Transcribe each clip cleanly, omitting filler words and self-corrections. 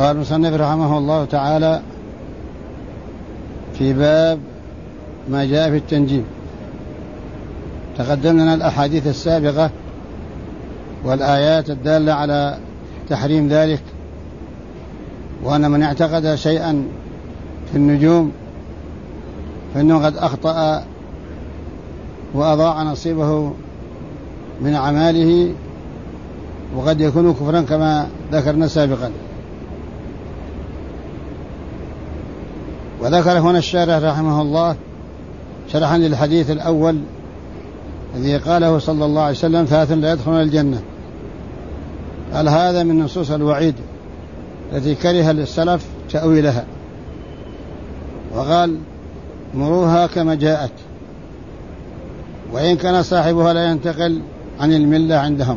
قال المصنف رحمه الله تعالى في باب ما جاء في التنجيم. تقدم لنا الأحاديث السابقة والآيات الدالة على تحريم ذلك، وأن من اعتقد شيئا في النجوم فإنه قد أخطأ وأضاع نصيبه من أعماله، وقد يكون كفرا كما ذكرنا سابقا. وذكر هنا الشارح رحمه الله شرحا للحديث الأول الذي قاله صلى الله عليه وسلم: 3 لا يدخلون الجنة. قال هذا من نصوص الوعيد التي كره السلف تأويلها، وقال: مروها كما جاءت، وإن كان صاحبها لا ينتقل عن الملة عندهم.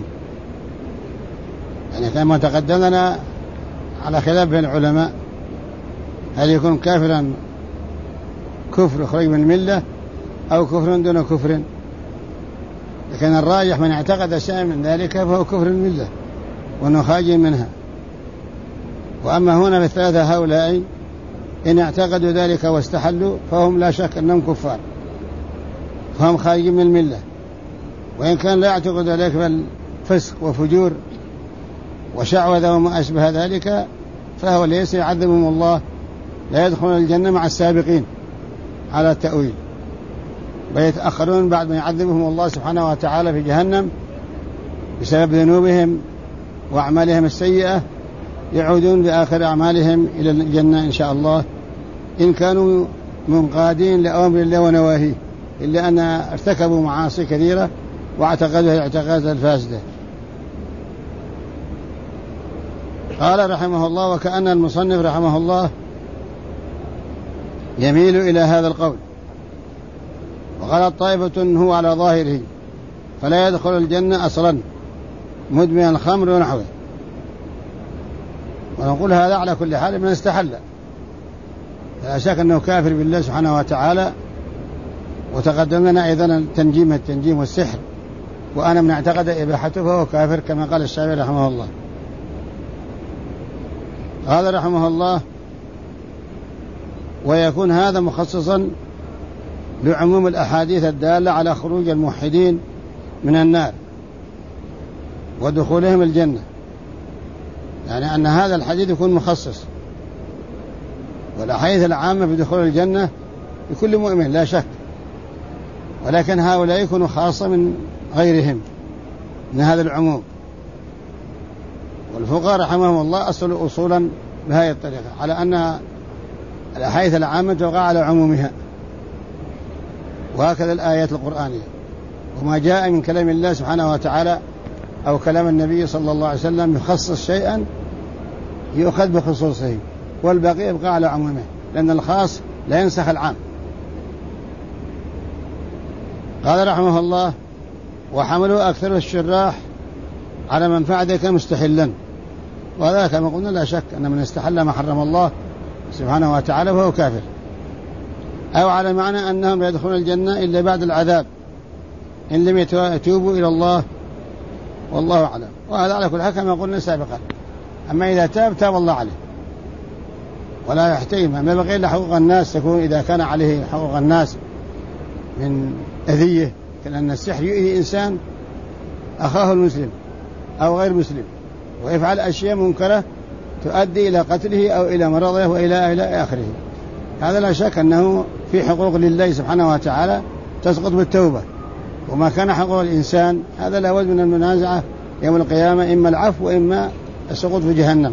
يعني كما تقدمنا على خلاف بين العلماء، هل يكون كافرا كفر يخرج من الملة أو كفر دون كفر؟ لكن الراجح من اعتقد شيئا من ذلك فهو كفر الملة وأنه خارج منها. وأما هنا بالثلاثة هؤلاء إن اعتقدوا ذلك واستحلوا فهم لا شك أنهم كفار، فهم خارجين من الملة. وإن كان لا يعتقد ذلك بل فسق وفجور وشعوذة وما أشبه ذلك، فهو ليس يعذبهم الله، لا يدخلون الجنة مع السابقين على التأويل، بل يتأخرون بعد ما يعذبهم الله سبحانه وتعالى في جهنم بسبب ذنوبهم وأعمالهم السيئة، يعودون بآخر أعمالهم إلى الجنة إن شاء الله إن كانوا منقادين لأمر الله ونواهيه، إلا أن ارتكبوا معاصي كثيرة واعتقدوا الاعتقاد الفاسدة. قال رحمه الله: وكأن المصنف رحمه الله يميل إلى هذا القول. وقالت طائفة هو على ظاهره فلا يدخل الجنة أصلا مدمن الخمر ونحوه. ونقول هذا على كل حال من استحل، لا شك أنه كافر بالله سبحانه وتعالى. وتقدم لنا أيضا التنجيم والسحر، وأنا من اعتقد إباحته فهو كافر كما قال الشافعي رحمه الله. قال رحمه الله: ويكون هذا مخصصا لعموم الأحاديث الدالة على خروج الموحدين من النار ودخولهم الجنة. يعني أن هذا الحديث يكون مخصص، والأحاديث العامة بدخول الجنة لكل مؤمن لا شك، ولكن هؤلاء يكونوا خاصة من غيرهم من هذا العموم. والفقهاء رحمهم الله أصلوا أصولا بهذه الطريقة على أن الأحاديث العامة توقع على عمومها، وهكذا الآيات القرآنية. وما جاء من كلام الله سبحانه وتعالى أو كلام النبي صلى الله عليه وسلم يخصص شيئا يؤخذ بخصوصه، والباقي يبقى على عمومه، لأن الخاص لا ينسخ العام. قال رحمه الله: وحملوا أكثر الشراح على من فعل ذلك مستحلا. وهذا كما قلنا لا شك أن من استحل ما حرم الله سبحانه وتعالى فهو كافر، أو على معنى أنهم يدخلون الجنة إلا بعد العذاب إن لم يتوبوا إلى الله، والله أعلم. وهذا على كل حال كما قلنا سابقا. أما إذا تاب الله عليه ولا يحتيم ما بقي إلا حقوق الناس تكون إذا كان عليه حقوق الناس من أذية، لأن السحر يؤذي إنسان أخاه المسلم أو غير مسلم ويفعل أشياء منكرة تؤدي إلى قتله أو إلى مرضه وإلى آخره. هذا لا شك أنه في حقوق لله سبحانه وتعالى تسقط بالتوبة، وما كان حقوق الإنسان هذا لا بد من المنازعة يوم القيامة، إما العفو وإما السقوط في جهنم.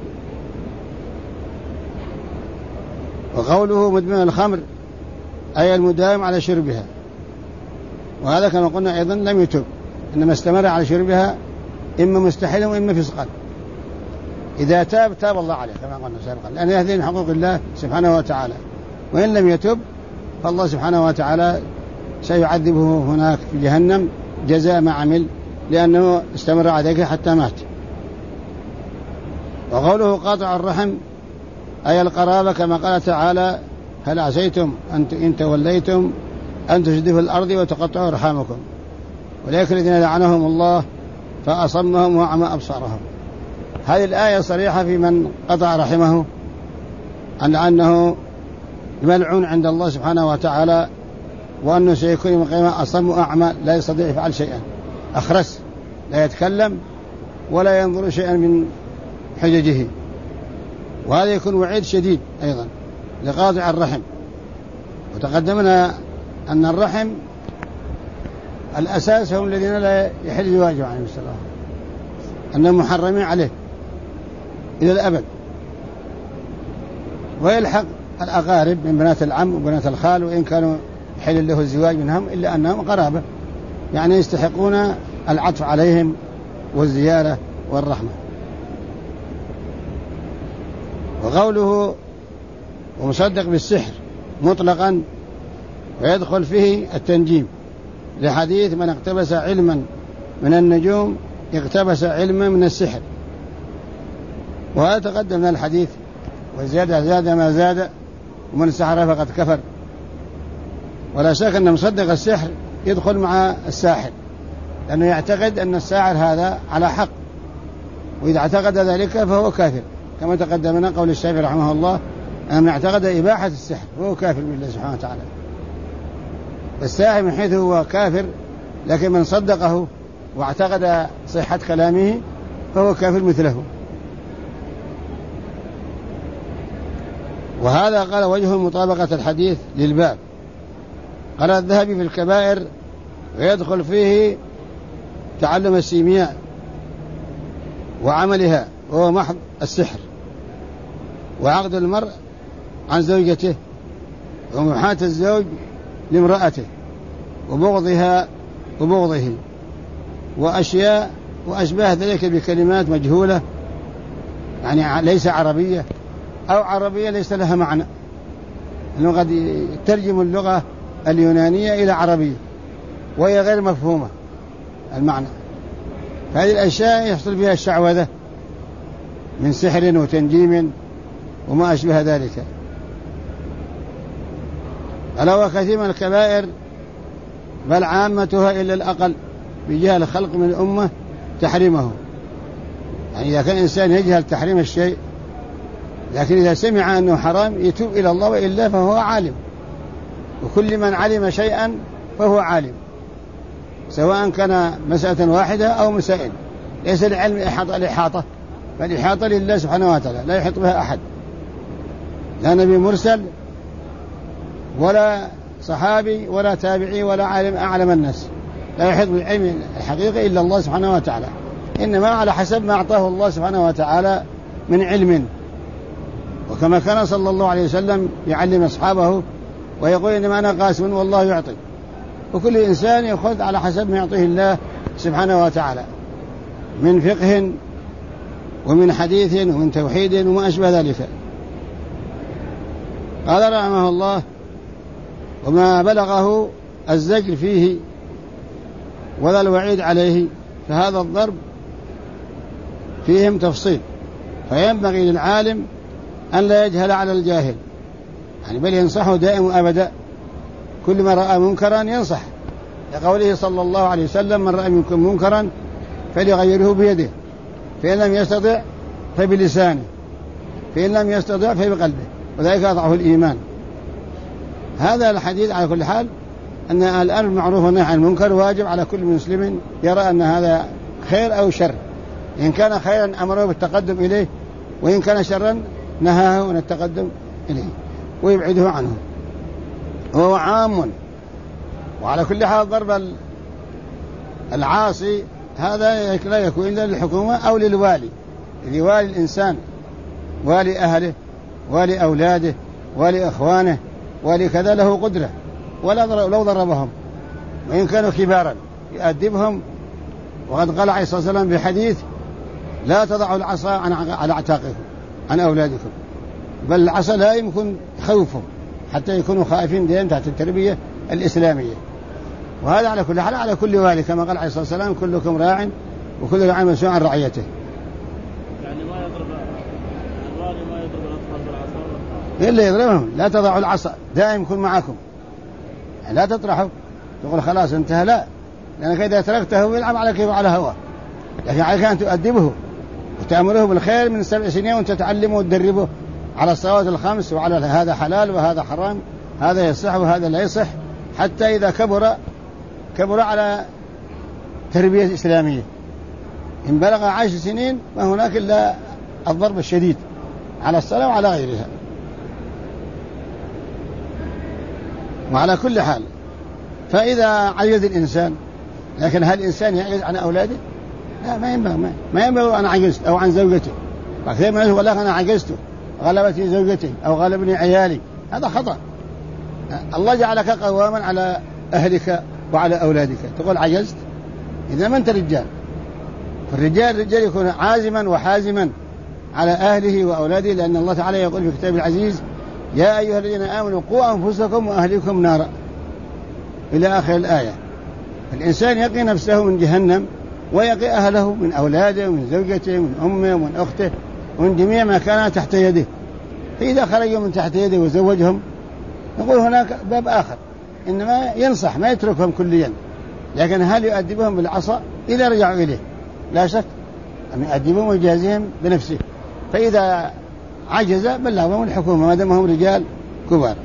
وقوله مدمن الخمر أي المداوم على شربها، وهذا كما قلنا أيضا لم يتب، إنما استمر على شربها إما مستحيلا وإما فسقا. إذا تاب الله عليه كما قلنا سابقا، لأن هذه من حقوق الله سبحانه وتعالى. وإن لم يتب فالله سبحانه وتعالى سيعذبه هناك في جهنم جزاء ما عمل، لأنه استمر على ذلك حتى مات. وقوله قاطع الرحم أي القرابة، كما قال تعالى: هل عسيتم إن توليتم أن تفسدوا في الأرض وتقطعوا أرحامكم أولئك الذين لعنهم الله فأصمهم وأعمى أبصارهم. هذه الآية صريحة في من قطع رحمه أنه ملعون عند الله سبحانه وتعالى، وأنه سيكون يوم القيامة أصم أعمى لا يستطيع يفعل شيئا، أخرس لا يتكلم ولا ينظر شيئا من حججه. وهذا يكون وعيد شديد أيضا لقاطع الرحم. وتقدمنا أن الرحم الأساس هم الذين لا يحل زواجهم عليه السلام، أنهم محرمين عليه إلى الأبد. ويلحق الأقارب من بنات العم وبنات الخال، وإن كانوا يحل له الزواج منهم إلا أنهم قرابة، يعني يستحقون العطف عليهم والزيارة والرحمة. وقوله ومصدق بالسحر مطلقا ويدخل فيه التنجيم، لحديث من اقتبس علما من النجوم اقتبس علما من السحر. وهذا تقدم من الحديث، وزاد ما زاد، ومن سحر فقد كفر. ولا شك أن مصدق السحر يدخل مع الساحر، لأنه يعتقد أن الساحر هذا على حق، وإذا اعتقد ذلك فهو كافر، كما تقدمنا قول الشافعي رحمه الله أن اعتقد إباحة السحر وهو كافر بالله سبحانه وتعالى. الساحر من حيث هو كافر، لكن من صدقه واعتقد صحة كلامه فهو كافر مثله. وهذا قال وجه مطابقة الحديث للباب. قال الذهبي في الكبائر ويدخل فيه تعلم السيمياء وعملها، وهو محض السحر، وعقد المرء عن زوجته، ومحاة الزوج لامرأته، وبغضها وبغضه، وأشياء وأشباه ذلك بكلمات مجهولة، يعني ليس عربية أو عربية ليس لها معنى، أنه قد يترجم اللغة اليونانية إلى عربية وهي غير مفهومة المعنى. فهذه الأشياء يحصل بها الشعوذة من سحر وتنجيم وما أشبه ذلك. ألا وكثير من الكبائر بل عامتها إلا الأقل بجهل الخلق من الأمة تحريمه. يعني إذا كان إنسان يجهل تحريم الشيء، لكن إذا سمع أنه حرام يتوب إلى الله، وإلا فهو عالم. وكل من علم شيئا فهو عالم، سواء كان مسألة واحدة أو مسائل. ليس العلم الإحاطة، فالإحاطة لله سبحانه وتعالى لا يحيط بها أحد، لا نبي مرسل ولا صحابي ولا تابعي ولا عالم أعلم الناس، لا يحيط بالعلم الحقيقي إلا الله سبحانه وتعالى، إنما على حسب ما أعطاه الله سبحانه وتعالى من علم. وكما كان صلى الله عليه وسلم يعلم أصحابه ويقول إنما أنا قاسم والله يعطي، وكل إنسان يأخذ على حسب ما يعطيه الله سبحانه وتعالى من فقه ومن حديث ومن توحيد وما أشبه ذلك. قال رحمه الله وما بلغه الزجر فيه ولا الوعيد عليه، فهذا الضرب فيهم تفصيل، فينبغي للعالم أن لا يجهل على الجاهل، يعني بل ينصحه دائم أبدا، كل ما رأى منكرا ينصح، لقوله صلى الله عليه وسلم من رأى منكم منكرا فليغيره بيده، فإن لم يستطع فبلسانه، فإن لم يستطع فبقلبه، وذلك أضعف الإيمان. هذا الحديث على كل حال أن الأمر بالمعروف والنهي عن المنكر واجب على كل مسلم يرى أن هذا خير أو شر. إن كان خيرا أمره بالتقدم إليه، وإن كان شرا نهاه عن التقدم إليه ويبعده عنه، وهو عام. وعلى كل حال ضرب العاصي هذا لا يكون إلا للحكومة أو للوالي، لوالي الإنسان، والي أهله، والي أولاده، والي أخوانه، والي كذا له قدرة، لو ضربهم وإن كانوا كبارا يؤدبهم. وقد قال عليه الصلاة والسلام بحديث لا تضعوا العصا على أعتاقكم عن أولادكم، بل العصا لا يمكن خوفهم حتى يكونوا خائفين دائما تحت التربية الإسلامية. وهذا على كل حال على كل والي، كما قال عليه الصلاة والسلام كلكم راع وكل راع مسؤول عن رعيته. يعني ما يضرب الوالي ما يضرب الأطفال بالعصا إلا يضربهم. لا تضعوا العصا، دائما يكون معكم، يعني لا تطرحوا تقول خلاص انتهى، لا، لأنك إذا تركته يلعب على كيف على هواه، لكن عليك أن تؤدبه وتأمره بالخير من 7 سنين وأنت تعلمه وتدربه على الصلوات الخمس وعلى هذا حلال وهذا حرام، هذا يصح وهذا لا يصح، حتى إذا كبر على تربية إسلامية إن بلغ 10 سنين ما هناك إلا الضرب الشديد على الصلاة وعلى غيرها. وعلى كل حال فإذا عجز الإنسان، لكن هل الإنسان يعجز عن أولاده؟ لا، ما ينبغي أنا عجزت أو عن زوجته، فكثير من يقول أنا عجزت غلبتني زوجتي أو غلبني عيالي، هذا خطأ. الله جعلك قواما على أهلك وعلى أولادك، تقول عجزت؟ إذا ما أنت رجال. فالرجال يكون عازما وحازما على أهله وأولاده، لأن الله تعالى يقول في كتاب العزيز: يا أيها الذين آمنوا قوا أنفسكم وأهليكم نارا، إلى آخر الآية. الإنسان يقي نفسه من جهنم ويقي أهله من أولاده ومن زوجته ومن أمه ومن أخته ومن جميع ما كان تحت يده. فإذا خرجوا من تحت يده وزوجهم نقول هناك باب آخر، إنما ينصح ما يتركهم كليا، لكن هل يؤدبهم بالعصا إذا رجعوا إليه؟ لا شك أن يؤدبهم ويجازيهم بنفسه. فإذا عجز بلغهم الحكومة ما دام هم رجال كبار.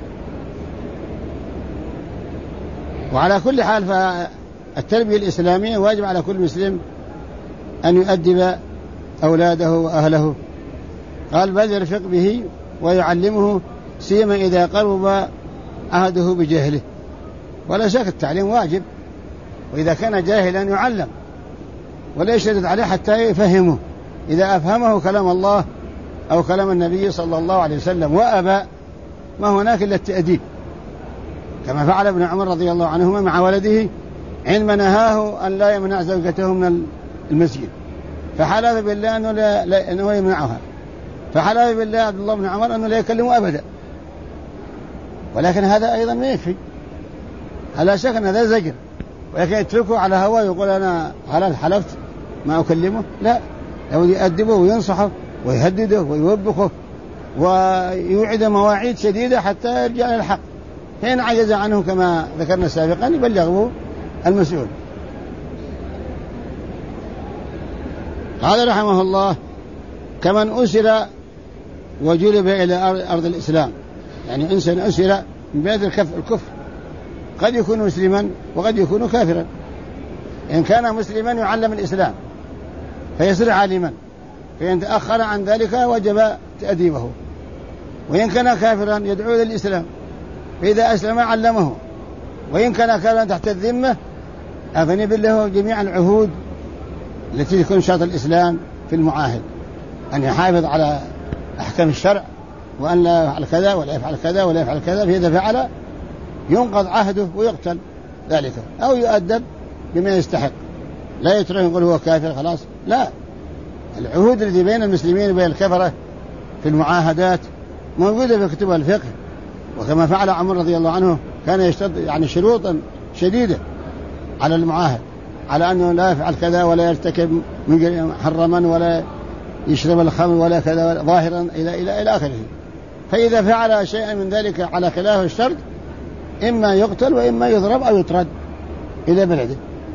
وعلى كل حال فالتربية الإسلامية واجب على كل مسلم أن يؤدب أولاده وأهله. قال: بل يرفق به ويعلمه، سيما إذا قرب عهده بجهله. ولا شك التعليم واجب، وإذا كان جاهلا يعلم ولا يشدد عليه حتى يفهمه. إذا أفهمه كلام الله أو كلام النبي صلى الله عليه وسلم وأبى، ما هناك إلا التأديب، كما فعل ابن عمر رضي الله عنهما مع ولده عندما نهاه أن لا يمنع زوجته من المسجد، فحلف بالله أنه يمنعها، فحلف بالله عبد الله بن عمر أنه لا يكلمه أبدا. ولكن هذا أيضا ما يكفي، لا شك أن هذا زجر، ولكن يتركه على هواه يقول أنا حلفت ما أكلمه؟ لا، لو يؤدبه وينصحه ويهدده ويوبخه ويوعد مواعيد شديدة حتى يرجع إلى الحق. حين عجز عنه كما ذكرنا سابقا يبلغه المسؤول. قال رحمه الله: كمن أسر وجلب إلى أرض الإسلام، يعني إنسان أسر من بلاد الكفر، قد يكون مسلما وقد يكون كافرا. إن كان مسلما يعلم الإسلام فيصير عالما، فإن تأخر عن ذلك وجب تأديبه. وإن كان كافرا يدعو إلى الإسلام، فإذا أسلم علمه. وإن كان كافرا تحت الذمة أذنب له جميع العهود التي تكون شرط الإسلام في المعاهد، أن يحافظ على أحكام الشرع، وأن لا يفعل كذا ولا يفعل كذا ولا يفعل كذا، فإذا فعل ينقض عهده ويقتل ذلك أو يؤدب بما يستحق. لا يترك يقول هو كافر خلاص، لا، العهود التي بين المسلمين وبين الكفرة في المعاهدات موجودة في كتب الفقه. وكما فعل عمر رضي الله عنه كان يشترط يعني شروطا شديدة على المعاهد، على أنه لا يفعل كذا ولا يرتكب محرما ولا يشرب الخمر ولا كذا ظاهرا إلى آخره. فإذا فعل شيئا من ذلك على خلاف الشرط إما يقتل وإما يضرب أو يطرد إلى بلده.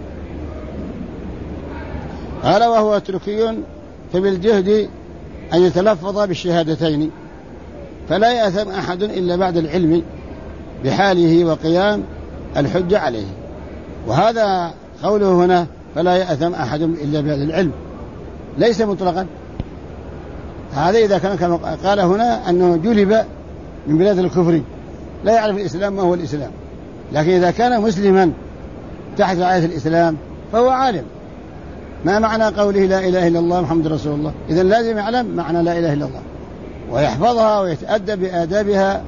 قال: وهو تركي فبالجهد أن يتلفظ بالشهادتين، فلا يأثم أحد إلا بعد العلم بحاله وقيام الحجة عليه. وهذا قوله هنا فلا يأثم أحد إلا بعد العلم ليس مطلقا، هذا إذا كان كما قال هنا أنه جلب من بلاد الكفر لا يعرف الإسلام ما هو الإسلام. لكن إذا كان مسلما تحت رعاية الإسلام فهو عالم ما معنى قوله لا إله إلا الله محمد رسول الله. إذن لازم يعلم معنى لا إله إلا الله ويحفظها ويتأدب بآدابها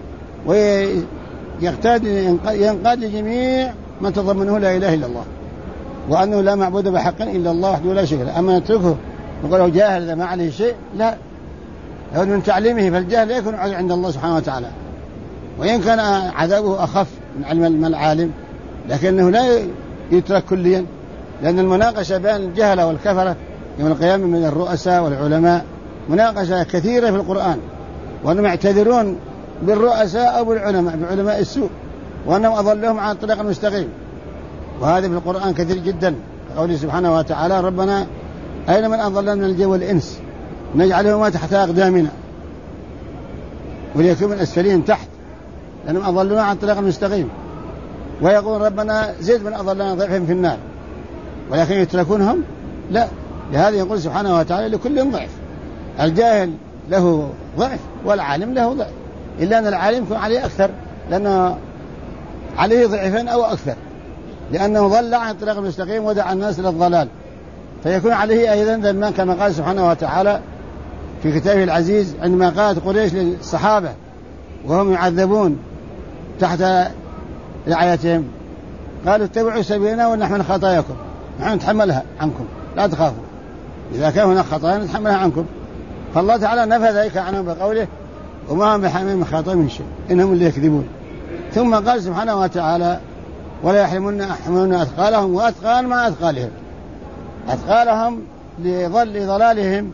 وينقاد لجميع ما تضمنه لا إله إلا الله، وأنه لا معبود بحق إلا الله وحده لا شريك له. أما نتركه نقول له جاهل إذا ما عليه شيء، لا، لابد من تعليمه، فالجهل لا يكون عند الله سبحانه وتعالى. وإن كان عذابه أخف من علم العالم لكنه لا يترك كليا، لأن المناقشة بين الجهل والكفرة يوم القيامة من الرؤساء والعلماء مناقشة كثيرة في القرآن، وأنهم يعتذرون بالرؤساء أو بالعلماء بعلماء السوء، وأنهم أضلهم عن الطريق المستقيم. وهذا في القرآن كثير جدا، قوله سبحانه وتعالى: ربنا أين من أضلنا من الجن والإنس نجعلهما تحت أقدامنا وليكون من أسفلين تحت لأنهم أضلونا عن طريق المستقيم. ويقول ربنا زد من أضلنا ضعفهم في النار، ولكن يتركونهم لا. لهذا يقول سبحانه وتعالى لكل ضعف، الجاهل له ضعف والعالم له ضعف، إلا أن العالم يكون عليه أكثر لأنه عليه ضعفين أو أكثر، لأنه ضل عن الطريق المستقيم ودعا الناس للضلال، فيكون عليه أيضا ذنبان كما قال سبحانه وتعالى في كتابه العزيز عندما قالت قريش للصحابة وهم يعذبون تحت رعايتهم قالوا اتبعوا سبيلنا ونحمل خطاياكم، نحن نتحملها عنكم لا تخافوا، إذا كان هناك خطايا نتحملها عنكم. فالله تعالى نفى ذلك عنهم بقوله وما هم بحاملين من خطاياهم من شيء إنهم اللي يكذبون. ثم قال سبحانه وتعالى ولا يحملون أثقالهم وأثقال مع أثقالهم، أثقالهم لضلالهم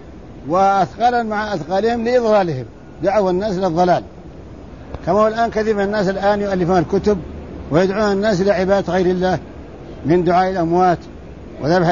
وأثقالا مع أثقالهم لإضلالهم، دعوا الناس للضلال. كما هو الآن كثير من الناس الآن يؤلفون الكتب ويدعون الناس لعبادة غير الله من دعاء الأموات وذبح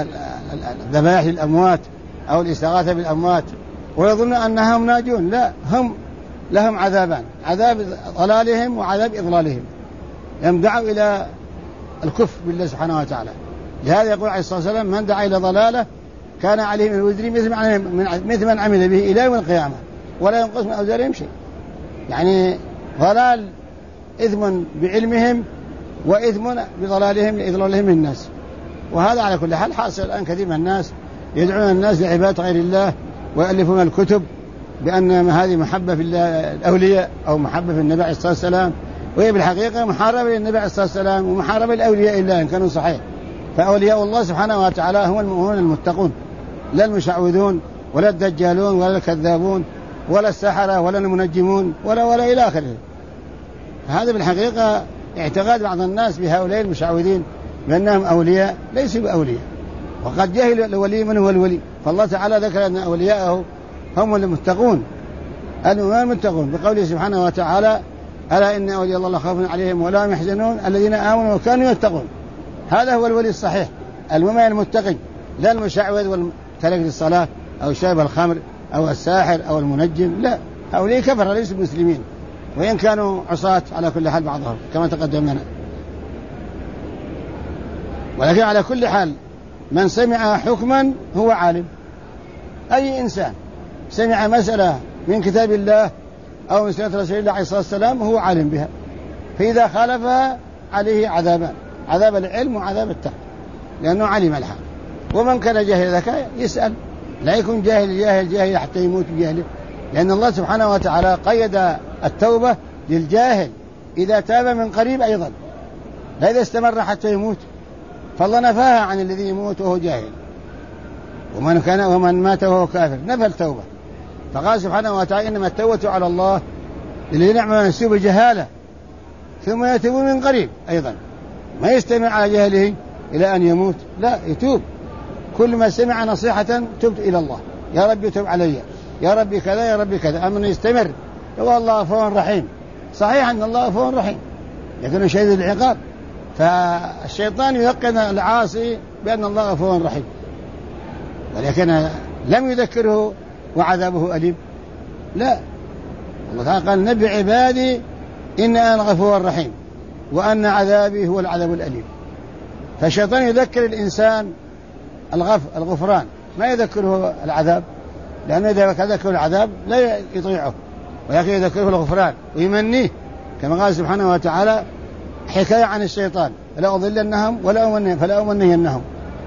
الذبائح للأموات أو الاستغاثة بالأموات، ويظن أنهم ناجون. لا، هم لهم عذابان، عذاب ضلالهم وعذاب إضلالهم، يدعوا إلى الكفر بالله سبحانه وتعالى. لهذا يقول عليه الصلاة والسلام من دعا إلى ضلالة كان عليه من الوزر مثل من عمل به إلى يوم القيامة ولا ينقص من أوزارهم شيء. يعني ضلال إثم بعلمهم وإثم بضلالهم لإضلالهم الناس. وهذا على كل حال حاصل الآن كثير من الناس يدعون الناس لعبادة غير الله ويؤلفون الكتب بأن هذه محبة في الأولياء أو محبة في النبي عليه الصلاة والسلام، وهي بالحقيقة محاربة للنبي عليه الصلاة والسلام ومحاربة لأولياء الله إن كانوا صحيح. فأولياء الله سبحانه وتعالى هم المؤمنون المتقون، لا المشعوذون ولا الدجالون ولا الكذابون ولا السحرة ولا المنجمون ولا إلى آخره. هذا بالحقيقة اعتقاد بعض الناس بهؤلاء المشعوذين بأنهم أولياء، ليسوا بأولياء، وقد جهل الولي من هو الولي. فالله تعالى ذكر أن أولياءه هم المتقون المؤمنون المتقون بقوله سبحانه وتعالى ألا إن أولياء الله لا خوف عليهم ولا هم يحزنون الذين آمنوا وكانوا يتقون. هذا هو الولي الصحيح المؤمن المتقي، لا المشعوذ والترك للصلاة أو شارب الخمر أو الساحر أو المنجم، لا، هؤلاء كفر ليسوا مسلمين وإن كانوا عصاة على كل حال بعضهم كما تقدم لنا. ولكن على كل حال من سمع حكما هو عالم. أي إنسان سمع مسألة من كتاب الله أو من سنة رسول الله عليه الصلاة والسلام هو عالم بها، فإذا خالفها عليه عذابان، عذاب العلم وعذاب التقوى، لأنه علم الحق. ومن كان جاهل ذكاء يسأل، لا يكون جاهل حتى يموت بجهله، لأن الله سبحانه وتعالى قيد التوبة للجاهل إذا تاب من قريب أيضا، لا إذا استمر حتى يموت. فالله نفاها عن الذي يموت وهو جاهل، ومن مات وهو كافر نفى التوبة. فقال سبحانه وتعالى إنما التوبة على الله الذين يعملون السوء بجهالة ثم يتوب من قريب أيضا، ما يستمع على جهله إلى أن يموت، لا، يتوب. كل ما سمع نصيحة تبت إلى الله، يا ربي تب علي، يا ربي كذا، يا ربي كذا، أما يستمر هو الله غفور رحيم. صحيح أن الله غفور رحيم لكنه شديد العقاب، فالشيطان ييقن العاصي بأن الله غفور رحيم، ولكن لم يذكره وعذابه أليم، لا. الله تعالى قال نبي عبادي إن أنا غفور رحيم وأن عذابي هو العذاب الأليم. فالشيطان يذكر الإنسان الغفران، ما يذكره العذاب، لأنه إذا ذكره العذاب لا يطيعه، ولكن يذكره الغفران ويمنيه كما قال سبحانه وتعالى حكاية عن الشيطان فلا أضلنهم فلا أمنينهم،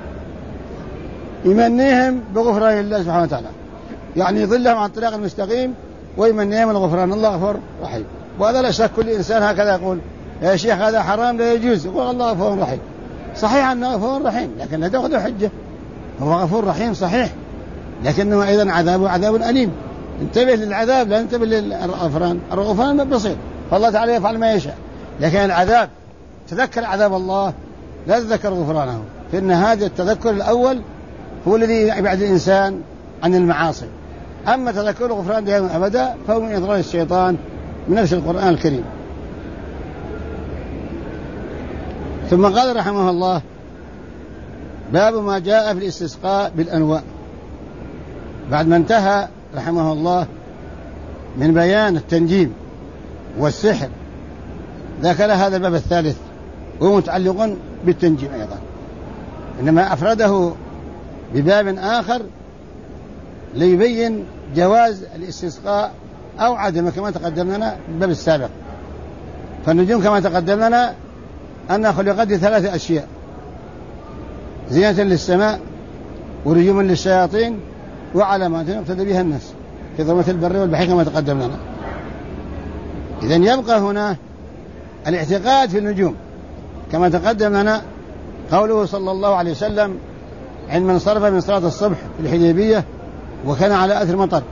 يمنيهم بغفران الله سبحانه وتعالى، يعني يضلهم عن الطريق المستقيم ويمنيهم الغفران. الله غفور رحيم. وهذا لا شك كل إنسان هكذا يقول يا شيخ هذا حرام لا يجوز، يقول الله غفور رحيم. صحيح أنه غفور رحيم لكن لا تأخذ حجة، هو غفور رحيم صحيح لكنه أيضا عذابه عذاب أليم. انتبه للعذاب لا انتبه للغفران. الغفران بسيط فالله تعالى يفعل ما يشاء، لكن العذاب تذكر عذاب الله لا تذكر غفرانه، فإن هذا التذكر الأول هو الذي يبعد الإنسان عن المعاصي. أما تذكر الغفران دائما أبدا فهو من إضلال الشيطان من نفس القرآن الكريم. ثم قال رحمه الله باب ما جاء في الاستسقاء بالأنواء. بعد ما انتهى رحمه الله من بيان التنجيم والسحر، ذكر هذا الباب الثالث وهو متعلق بالتنجيم أيضا، إنما أفرده بباب آخر ليبين جواز الاستسقاء أو عدمه كما تقدم لنا بالباب السابق. فالنجوم كما تقدم لنا أنها خلقت ل3 أشياء: زينة للسماء، ورجوم للشياطين، وعلامات يقتدي بها الناس في ظلمة البر والبحر كما تقدم لنا. إذن يبقى هنا الاعتقاد في النجوم كما تقدم لنا قوله صلى الله عليه وسلم عندما انصرف من صلاة الصبح في الحديبية وكان على أثر مطر،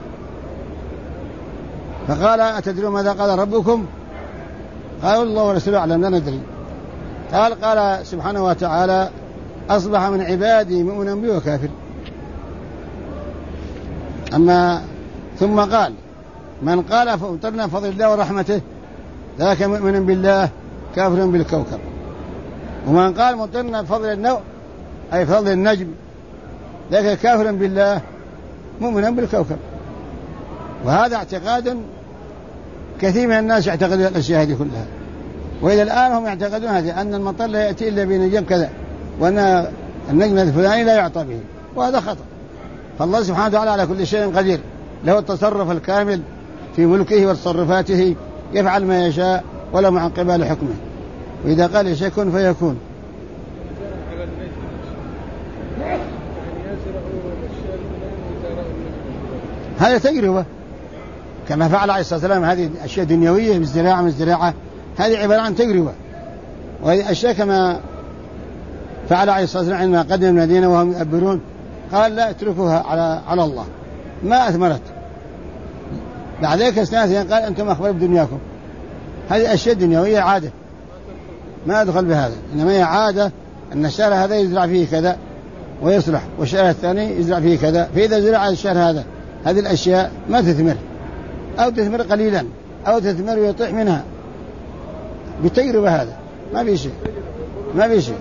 فقال: أتدرون ماذا قال ربكم؟ قالوا: الله ورسوله أعلم، لا ندري. قال سبحانه وتعالى: أصبح من عبادي مؤمن بي وكافر. أما ثم قال: من قال فأمطرنا بفضل الله ورحمته ذاك مؤمن بالله كافر بالكوكب. ومن قال مطرنا بفضل النوء أي فضل النجم ذاك كافر بالله مؤمن بالكوكب. وهذا اعتقاد كثير من الناس يعتقدون الأشياء هذه كلها، وإلى الآن هم يعتقدون هذه، أن المطر لا يأتي إلا بنجم كذا، وأن النجم الفلاني لا يعطى به، وهذا خطأ. فالله سبحانه وتعالى على كل شيء قدير، له التصرف الكامل في ملكه وتصرفاته، يفعل ما يشاء ولا معقب لحكمه، وإذا قال شيء كن فيكون. هذا تجربة كما فعل عليه الصلاة والسلام. هذه أشياء دنيوية بالزراعة من الزراعة، هذه عبارة عن تجربة. وهذه أشياء كما فعل عليه الصلاة والسلام عندما قدم المدينة وهم يؤبرون، قال: لا اتركوها على الله، ما أثمرت. بعد ذلك استناثيا قال: أنتم أخبر بدنياكم. هذه أشياء دنيوية عادة ما أدخل بهذا، إنما هي عادة أن الشهر هذا يزرع فيه كذا ويصلح، والشهر الثاني يزرع فيه كذا، فإذا زرع الشهر هذا هذه الأشياء ما تثمر أو تثمر قليلا أو تثمر ويطيح منها بالتجربة. هذا ما في شيء.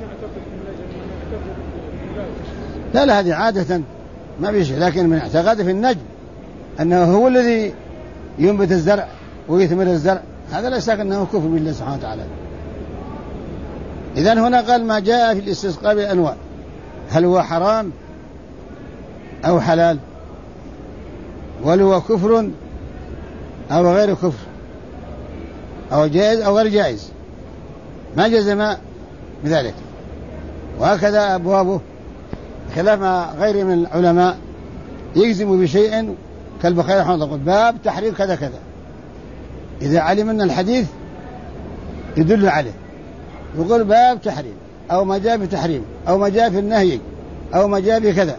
لا هذه عادة ما في شيء. لكن من اعتقاد في النجم أنه هو الذي ينبت الزرع ويثمر الزرع، هذا لا شك أنه كفر بالله سبحانه وتعالى. إذن هنا قال: ما جاء في الاستسقاء بالأنواء، هل هو حرام أو حلال، وهل هو كفر أو غير كفر، أو جائز أو غير جائز، ما جزم بذلك. وهكذا أبوابه خلاف ما غير من العلماء يجزم بشيء كالبخاري رحمه الله يقول: باب تحريم كذا كذا، إذا علم أن الحديث يدل عليه يقول باب تحريم، أو ما جاء بتحريم، أو ما جاء في النهي، أو ما جاء بكذا.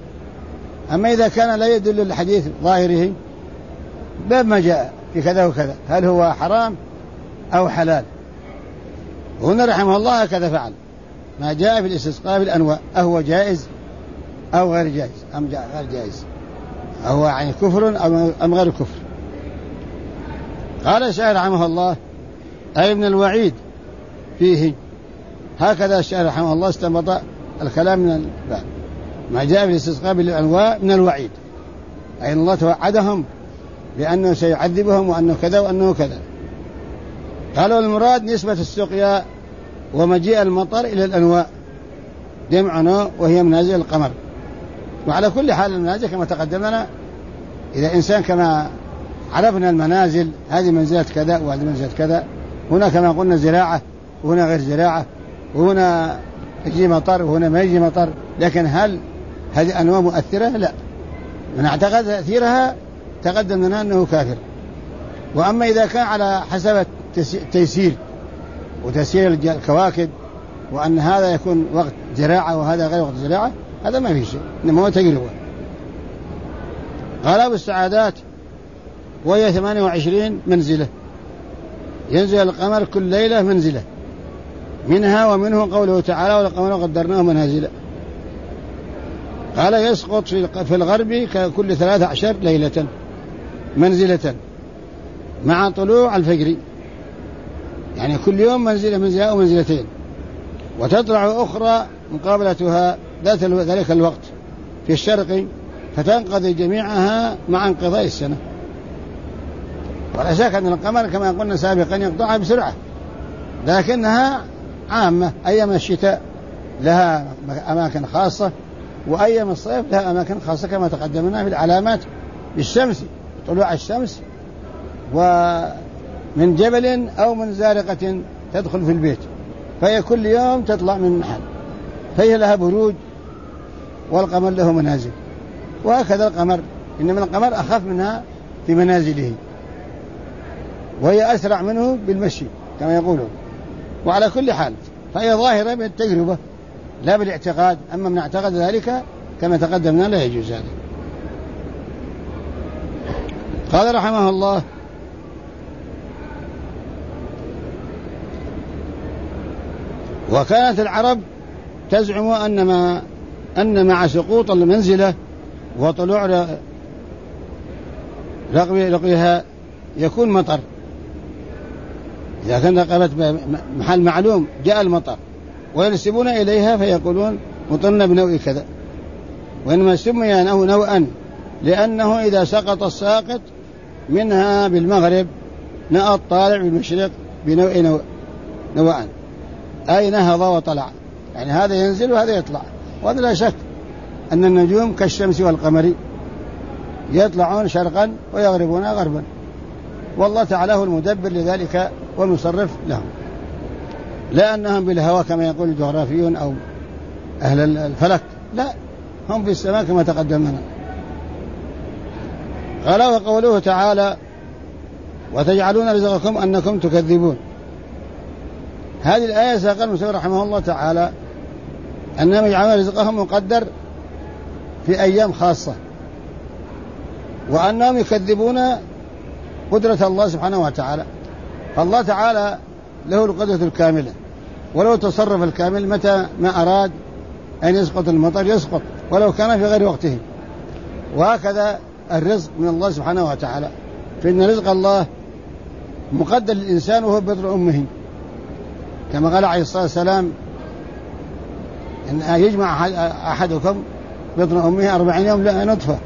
أما إذا كان لا يدل الحديث ظاهره، باب ما جاء في كذا وكذا، هل هو حرام أو حلال. هنا رحمه الله هكذا فعل، ما جاء في الاستسقاء بالأنواء، أهو جائز أو غير جائز، أم غير جائز، أهو يعني كفر أم غير كفر. قال الشاعر رحمه الله: أي من الوعيد فيه. هكذا الشاعر رحمه الله استنبط الكلام من الباب. ما جاء في الاستسقاء بالأنواء من الوعيد، أي الله توعدهم بأنه سيعذبهم وأنه كذا وأنه كذا. قالوا المراد نسبة السقيا ومجيء المطر إلى الأنواء جمعنا، وهي منازل القمر. وعلى كل حال المنازل كما تقدمنا، إذا إنسان كما عرفنا المنازل، هذه منزلة كذا وهذه منزلة كذا، هنا كما قلنا زراعة وهنا غير زراعة، وهنا يجي مطر وهنا ما يجي مطر، لكن هل هذه أنواع مؤثرة؟ لا. من اعتقد تأثيرها تقدم لنا أنه كافر. وأما إذا كان على حسب التيسير وتسيير الكواكب، وأن هذا يكون وقت زراعة وهذا غير وقت زراعة، هذا ما في شيء، إنما هو تجربة. قال أبو السعادات: وهي 28 منزلة، ينزل القمر كل ليلة منزلة، منها ومنه قوله تعالى: والقمر قدرناه منازل. قال: يسقط في الغرب كل 13 ليلة منزلة مع طلوع الفجر، يعني كل يوم منزلة أو منزلتين، وتطلع أخرى مقابلتها ذلك الوقت في الشرق فتنقضي جميعها مع انقضاء السنة. ولا شك أن القمر كما قلنا سابقا يقطعها بسرعة، لكنها عامة. أيام الشتاء لها أماكن خاصة، وأيام الصيف لها أماكن خاصة كما تقدمنا في العلامات بالشمس، طلوع الشمس ومن جبل أو من زارقة تدخل في البيت، فهي كل يوم تطلع من محل، فهي لها بروج، والقمر له منازل. وهكذا القمر، إنما القمر أخف منها في منازله، وهي أسرع منه بالمشي كما يقولون. وعلى كل حال فهي ظاهرة بالتجربة لا بالاعتقاد، أما من اعتقد ذلك كما تقدمنا لا يجوز ذلك. قال رحمه الله: وكانت العرب تزعم أن مع سقوط المنزلة وطلوع رقيها يكون مطر. إذا كان رقبت محل معلوم جاء المطر، وينسبون إليها فيقولون مطرنا بنوء كذا. وإنما سمي نوءا لأنه إذا سقط الساقط منها بالمغرب نأى الطالع بالمشرق بنوء نوءا، أي نهض وطلع، يعني هذا ينزل وهذا يطلع. وهذا لا شك أن النجوم كالشمس والقمر يطلعون شرقا ويغربون غربا، والله تعالى هو المدبر لذلك والمصرف لهم، لا أنهم بالهوى كما يقول الجغرافيون أو أهل الفلك، لا، هم في السماء كما تقدمنا. قال: وقوله تعالى: وتجعلون رزقكم أنكم تكذبون. هذه الآية ساق المسلم رحمه الله تعالى أنهم يجعلون رزقهم مقدر في أيام خاصة، وأنهم يكذبون قدرة الله سبحانه وتعالى. فالله تعالى له القدرة الكاملة وله التصرف الكامل، متى ما أراد أن يسقط المطر يسقط ولو كان في غير وقته. وهكذا الرزق من الله سبحانه وتعالى، فإن رزق الله مقدر للإنسان وهو بطن أمه، كما قال عليه الصلاة والسلام: إن يجمع أحدكم بطن أمه 40 يوم لا نطفة،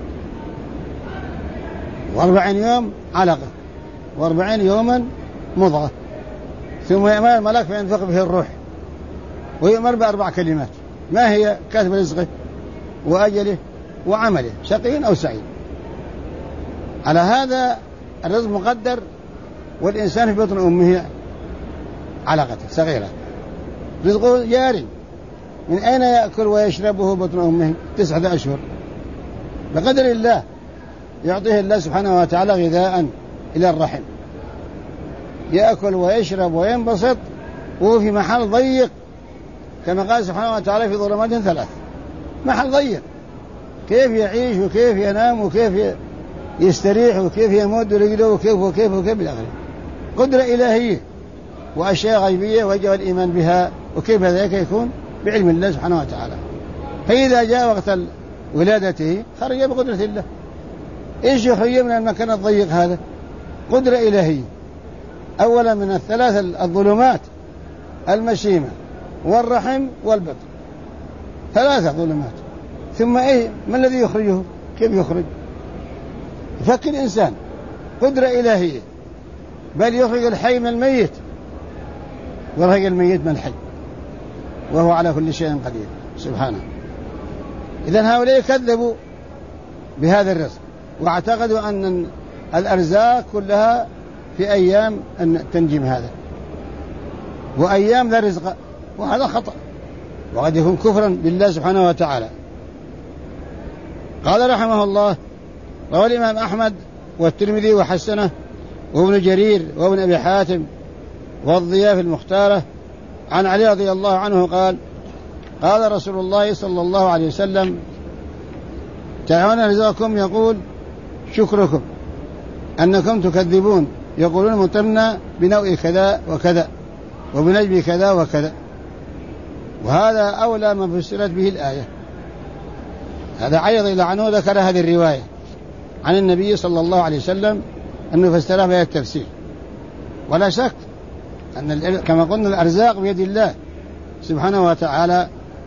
و40 يوم علقة، و40 يوما مضغة، ثم يأمر الملك فينفخ به الروح، ويؤمر ب4 كلمات، ما هي؟ كتب رزقه وأجله وعمله، شقي أو سعيد. على هذا الرزق مقدر، والإنسان في بطن أمه علقة صغيرة، رزقه جاري. من أين يأكل ويشربه بطن أمه 9 أشهر؟ بقدر الله يعطيه الله سبحانه وتعالى غذاء إلى الرحم، يأكل ويشرب وينبسط وهو في محل ضيق، كما قال سبحانه وتعالى: في ظلمات 3، محل ضيق، كيف يعيش وكيف ينام وكيف يستريح وكيف يمد رجله وكيف بالآخر. قدرة إلهية وأشياء غيبية وجب الإيمان بها، وكيف ذلك يكون؟ بعلم الله سبحانه وتعالى. فإذا جاء وقت ولادته خرج بقدرة الله. إيش يخرج من المكان الضيق هذا؟ قدرة إلهية. أولا من 3 الظلمات: المشيمة والرحم والبطن، 3 ظلمات. ثم إيه؟ ما الذي يخرجه؟ كيف يخرج؟ يفك الإنسان، قدرة إلهية، بل يخرج الحي من الميت ويخرج الميت من الحي، وهو على كل شيء قدير سبحانه. إذن هؤلاء كذبوا بهذا الرزق، واعتقدوا أن الأرزاق كلها في أيام التنجيم هذا، وأيام لا رزق، وهذا خطأ، وقد يكون كفرا بالله سبحانه وتعالى. قال رحمه الله: روى الإمام أحمد والترمذي وحسنه وابن جرير وابن أبي حاتم والضياء في المختارة عن علي رضي الله عنه قال: قال رسول الله صلى الله عليه وسلم: تعالون رزقكم يقول شكركم أنكم تكذبون، يقولون مطرنا بنوء كذا وكذا وبنجم كذا وكذا. وهذا أولى ما فسرت به الآية. هذا عيض إلى عنه ذكر هذه الرواية عن النبي صلى الله عليه وسلم أنه فسرها بهذا التفسير. ولا شك أن كما قلنا الأرزاق بيد الله سبحانه وتعالى،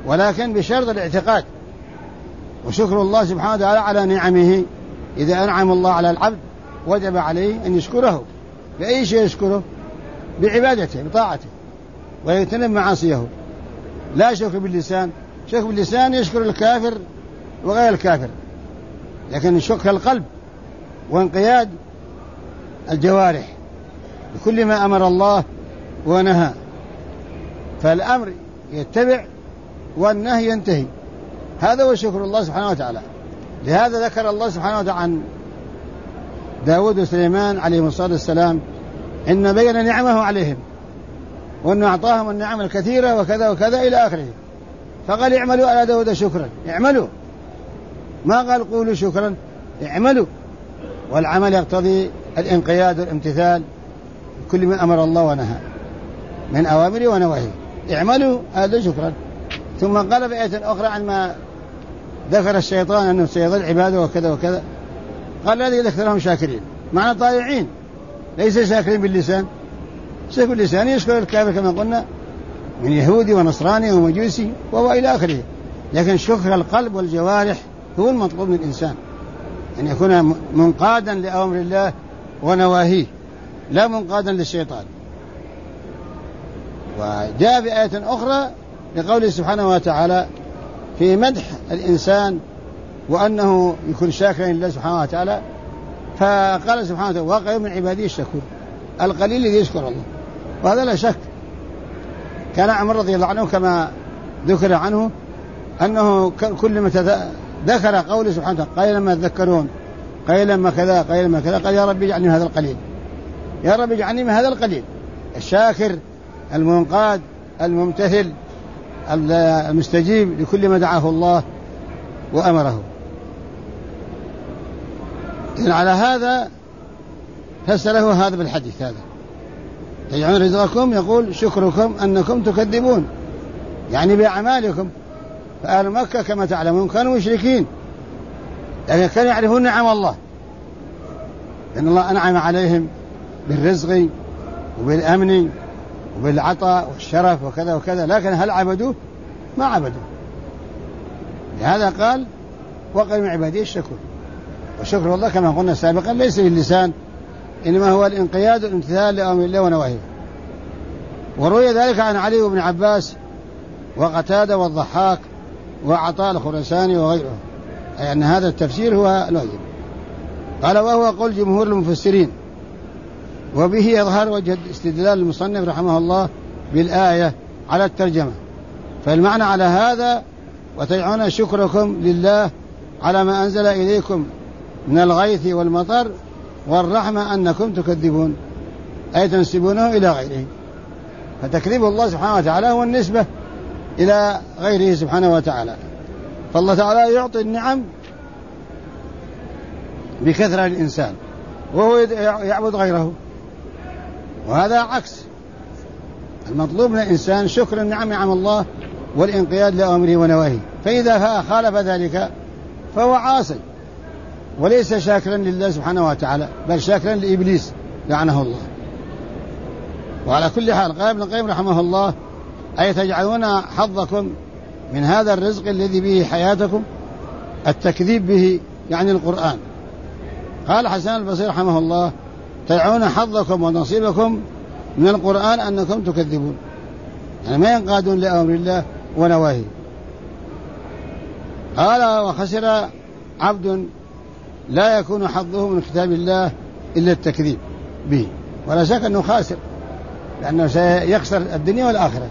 ولكن بشرط الاعتقاد وشكر الله سبحانه وتعالى على نعمه. إذا أنعم الله على العبد وجب عليه أن يشكره. بأي شيء يشكره؟ بعبادته بطاعته ويجتنب معاصيه. لا شكر باللسان. شكر باللسان يشكر الكافر وغير الكافر، لكن شكر القلب وانقياد الجوارح بكل ما أمر الله ونهى، فالأمر يتبع والنهي ينتهي. هذا هو شكر الله سبحانه وتعالى. لهذا ذكر الله سبحانه وتعالى عن داود وسليمان عليهم الصلاة والسلام إن بين نعمه عليهم وأنه أعطاهم النعم الكثيرة وكذا وكذا إلى آخره. فقال اعملوا على داود شكرا. اعملوا، ما قال قولوا شكرا، اعملوا. والعمل يقتضي الانقياد والامتثال كل ما أمر الله ونهى من أوامره ونواهيه. اعملوا هذا شكرا. ثم قال في آية أخرى عندما ذكر الشيطان أنه سيضل عباده وكذا وكذا، قال لا يذكرهم شاكرين، معنى طائعين، ليس شاكرين باللسان. شكر باللسان يشكر الكافر كما قلنا من يهودي ونصراني ومجوسي وهو إلى آخره، لكن شكر القلب والجوارح هو المطلوب من الإنسان، أن يكون منقادا لأمر الله ونواهيه لا منقادا للشيطان. وجاء في آية أخرى لقوله سبحانه وتعالى في مدح الإنسان وأنه يكون شاكرا لله سبحانه وتعالى، فقال سبحانه وتعالى وقع من عبادي الشكور، القليل الذي يشكر الله. وهذا لا شك. كان عمر رضي الله عنه كما ذكر عنه أنه كلما ذكر قوله سبحانه وتعالى قال لما تذكرون قال لما كذا قال لما كذا قال يا رب اجعلني من هذا القليل، يا رب اجعلني من هذا القليل الشاكر المنقاد الممتثل المستجيب لكل ما دعاه الله وأمره. إذن على هذا فسره هذا بالحديث هذا تجعلون رزقكم، يقول شكركم أنكم تكذبون، يعني بأعمالكم. فأهل مكة كما تعلمون كانوا مشركين، لكن كانوا يعرفون نعم الله، لأن الله أنعم عليهم بالرزق وبالأمن وبالعطاء والشرف وكذا وكذا، لكن هل عبدوه؟ ما عبدوه. لهذا قال وقل من عبادي الشكور. وشكر الله كما قلنا سابقا ليس باللسان، إنما هو الانقياد والامتثال لأمر الله ونواهيه. وروي ذلك عن علي بن عباس وقتادة والضحاك وعطاء الخرساني وغيره، أي أن هذا التفسير هو الواجب. قال وهو قول جمهور المفسرين، وبه يظهر وجه استدلال المصنف رحمه الله بالآية على الترجمة. فالمعنى على هذا وتجعلون شكركم لله على ما أنزل إليكم من الغيث والمطر والرحمة أنكم تكذبون، أي تنسبونه إلى غيره. فتكذيب الله سبحانه وتعالى هو النسبة إلى غيره سبحانه وتعالى. فالله تعالى يعطي النعم بكثرة للإنسان وهو يعبد غيره، وهذا عكس. المطلوب من الإنسان شكر النعم نعم الله والانقياد لأمره ونواهيه. فإذا خالف ذلك فهو عاصي وليس شاكرا لله سبحانه وتعالى، بل شاكرا لإبليس لعنه الله. وعلى كل حال قال ابن القيم رحمه الله أي تجعلون حظكم من هذا الرزق الذي به حياتكم التكذيب به، يعني القرآن. قال حسن البصري رحمه الله تجعلون حظكم ونصيبكم من القرآن أنكم تكذبون، يعني ما ينقادون لأمر الله ونواهيه. قال وخسر عبد لا يكون حظه من كتاب الله إلا التكذيب به، ولا شك أنه خاسر لأنه سيخسر الدنيا والآخرة.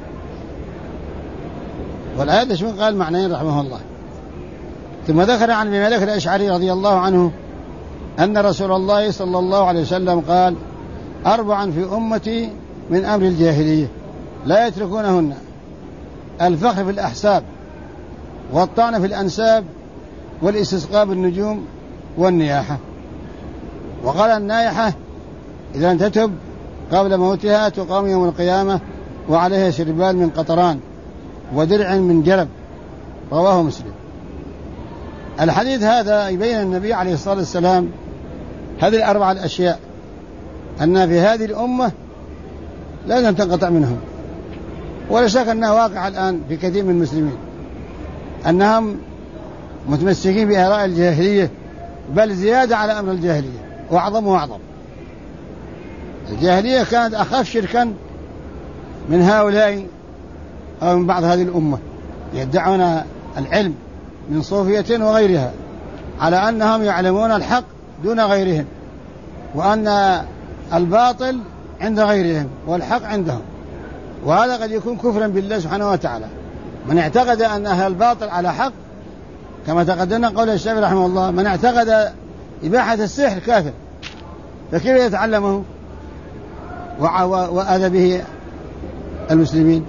والآية تشمل قال معنيين رحمه الله. ثم ذكر عن ابن مالك الأشعري رضي الله عنه أن رسول الله صلى الله عليه وسلم قال 4 في أمتي من أمر الجاهلية لا يتركونهن: الفخر في الأحساب، والطعن في الأنساب، والاستسقاء بالنجوم، والنياحة. وقال النائحة إذا لم تتب قبل موتها تقام يوم القيامة وعليها شربان من قطران ودرع من جرب. رواه مسلم. الحديث هذا يبين النبي عليه الصلاة والسلام هذه 4 الأشياء أن في هذه الأمة لازم تنقطع منهم ولا شك أنها واقع الآن في كثير من المسلمين، أنهم متمسكين بآراء الجاهلية، بل زيادة على أمر الجاهلية وأعظم وأعظم. الجاهلية كانت أخف شركا من هؤلاء أو من بعض هذه الأمة يدعون العلم من صوفية وغيرها، على أنهم يعلمون الحق دون غيرهم، وأن الباطل عند غيرهم والحق عندهم. وهذا قد يكون كفرا بالله سبحانه وتعالى. من اعتقد أن أهل الباطل على حق، كما تقدمنا قول الشافعي رحمه الله، من اعتقد إباحة السحر كافر، فكيف يتعلمه وآذى به المسلمين؟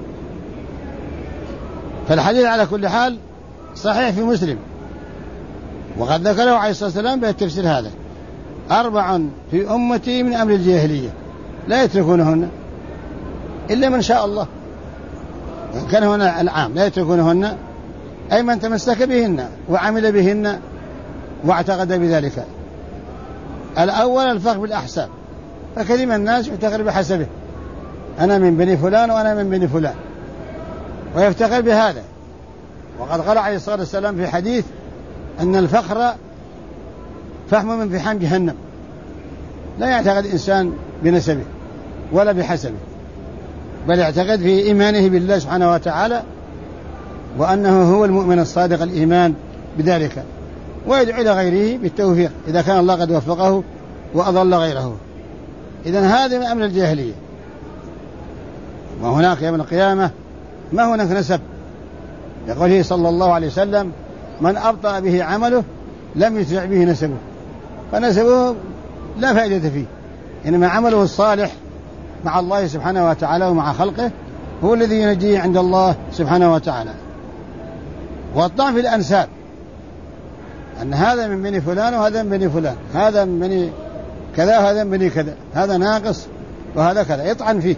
فالحديث على كل حال صحيح في مسلم، وقد ذكره عليه الصلاة والسلام بالتفسير هذا: 4 في أمتي من أمر الجاهلية لا يتركونهن إلا من شاء الله. كان هنا العام لا يتركونهن أي من تمسك بهن وعمل بهن واعتقد بذلك. الأول الفخر بالأحساب، فكثير من الناس يفتخر بحسبه، أنا من بني فلان وأنا من بني فلان، ويفتخر بهذا. وقد قال عليه الصلاة والسلام في حديث أن الفخر فحم من فحام جهنم. لا يعتقد إنسان بنسبه ولا بحسبه، بل يعتقد في إيمانه بالله سبحانه وتعالى، وأنه هو المؤمن الصادق الإيمان بذلك، ويدعو إلى غيره بالتوفيق إذا كان الله قد وفقه وأضل غيره. إذن هذا من أمر الجاهلية. وهناك يوم القيامة ما هناك نسب، يقوله صلى الله عليه وسلم: من أبطأ به عمله لم يسرع به نسبه. فنسبه لا فائدة فيه، إنما عمله الصالح مع الله سبحانه وتعالى ومع خلقه هو الذي ينجيه عند الله سبحانه وتعالى. والطعن في الأنساب، أن هذا من بني فلان وهذا من بني فلان، هذا من بني كذا وهذا من بني كذا، هذا ناقص وهذا كذا، يطعن فيه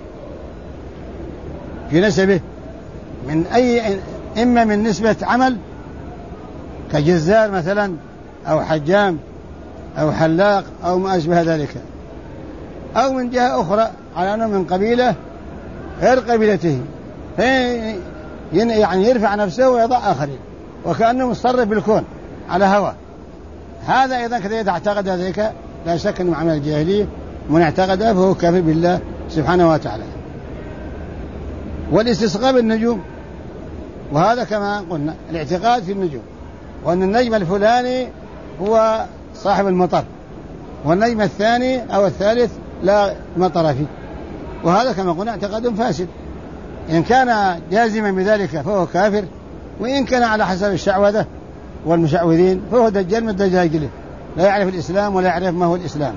في نسبه من أي، إما من نسبة عمل كجزار مثلا أو حجام أو حلاق أو ما أشبه ذلك، أو من جهة أخرى على أنه من قبيلة غير قبيلته، يعني يرفع نفسه ويضع آخرين وكأنه مصرف بالكون على هوى. هذا أيضا كذا يعتقد ذلك، لا شك أنه عمل الجاهلية، من اعتقده فهو كافر بالله سبحانه وتعالى. والاستسقاء بالنجوم، وهذا كما قلنا الاعتقاد في النجوم، وأن النجم الفلاني هو صاحب المطر، والنجم الثاني أو الثالث لا مطر فيه، وهذا كما قلنا اعتقاد فاسد. إن كان جازما بذلك فهو كافر، وإن كان على حسب الشعوذة والمشعوذين فهو دجال من الدجاجلة، لا يعرف الإسلام ولا يعرف ما هو الإسلام.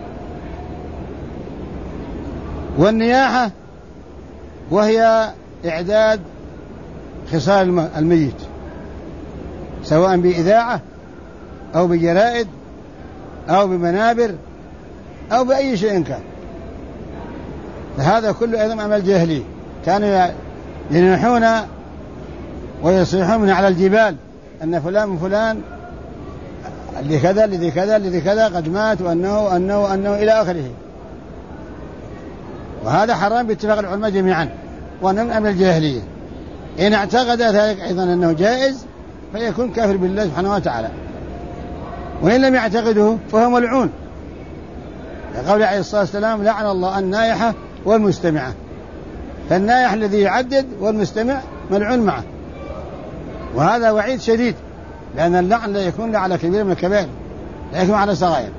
والنياحة وهي إعداد خصال الميت، سواء بإذاعة أو بجرائد أو بمنابر أو بأي شيء كان، فهذا كله أيضا عمل جاهلي. كانوا ينحون ويصيحون من على الجبال أن فلان من فلان اللي كذا الذي كذا الذي كذا قد مات، وأنه إلى آخره. وهذا حرام باتفاق العلماء جميعا، وأنه من أمر الجاهلية. إن اعتقد ذلك أيضا أنه جائز فيكون كافر بالله سبحانه وتعالى، وإن لم يعتقده فهو ملعون، يقول عليه الصلاة والسلام: لعن الله النائحة والمستمعة. فالنائح الذي يعدد والمستمع ملعون معه، وهذا وعيد شديد، لأن اللعن لا يكون على كبير من الكبائر، لا يكون على صغائر.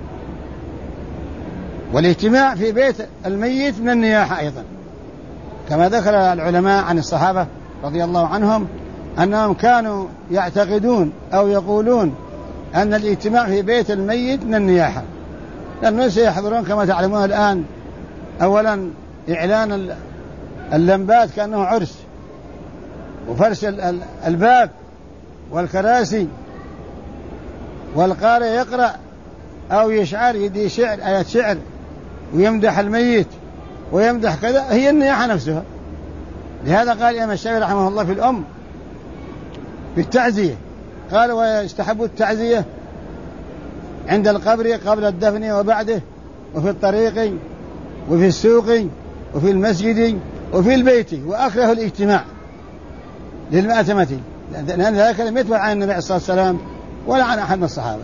والاجتماع في بيت الميت من النياحة أيضا، كما ذكر العلماء عن الصحابة رضي الله عنهم أنهم كانوا يعتقدون أو يقولون أن الاجتماع في بيت الميت من النياحة، لأنه سيحضرون كما تعلمون الآن أولا إعلان اللمبات كأنه عرس، وفرش الباب والكراسي، والقارئ يقرأ أو يشعر يدي شعر آيات شعر ويمدح الميت ويمدح كذا، هي النياحة نفسها. لهذا قال الإمام الشافعي رحمه الله في الأم بالتعزية، قال: ويستحب التعزية عند القبر قبل الدفن وبعده، وفي الطريق وفي السوق وفي المسجد وفي البيت وأكره الاجتماع للمأتمة، لأن ذلك لم يتبع عن النبي عليه الصلاة والسلام ولا عن أحد من الصحابة.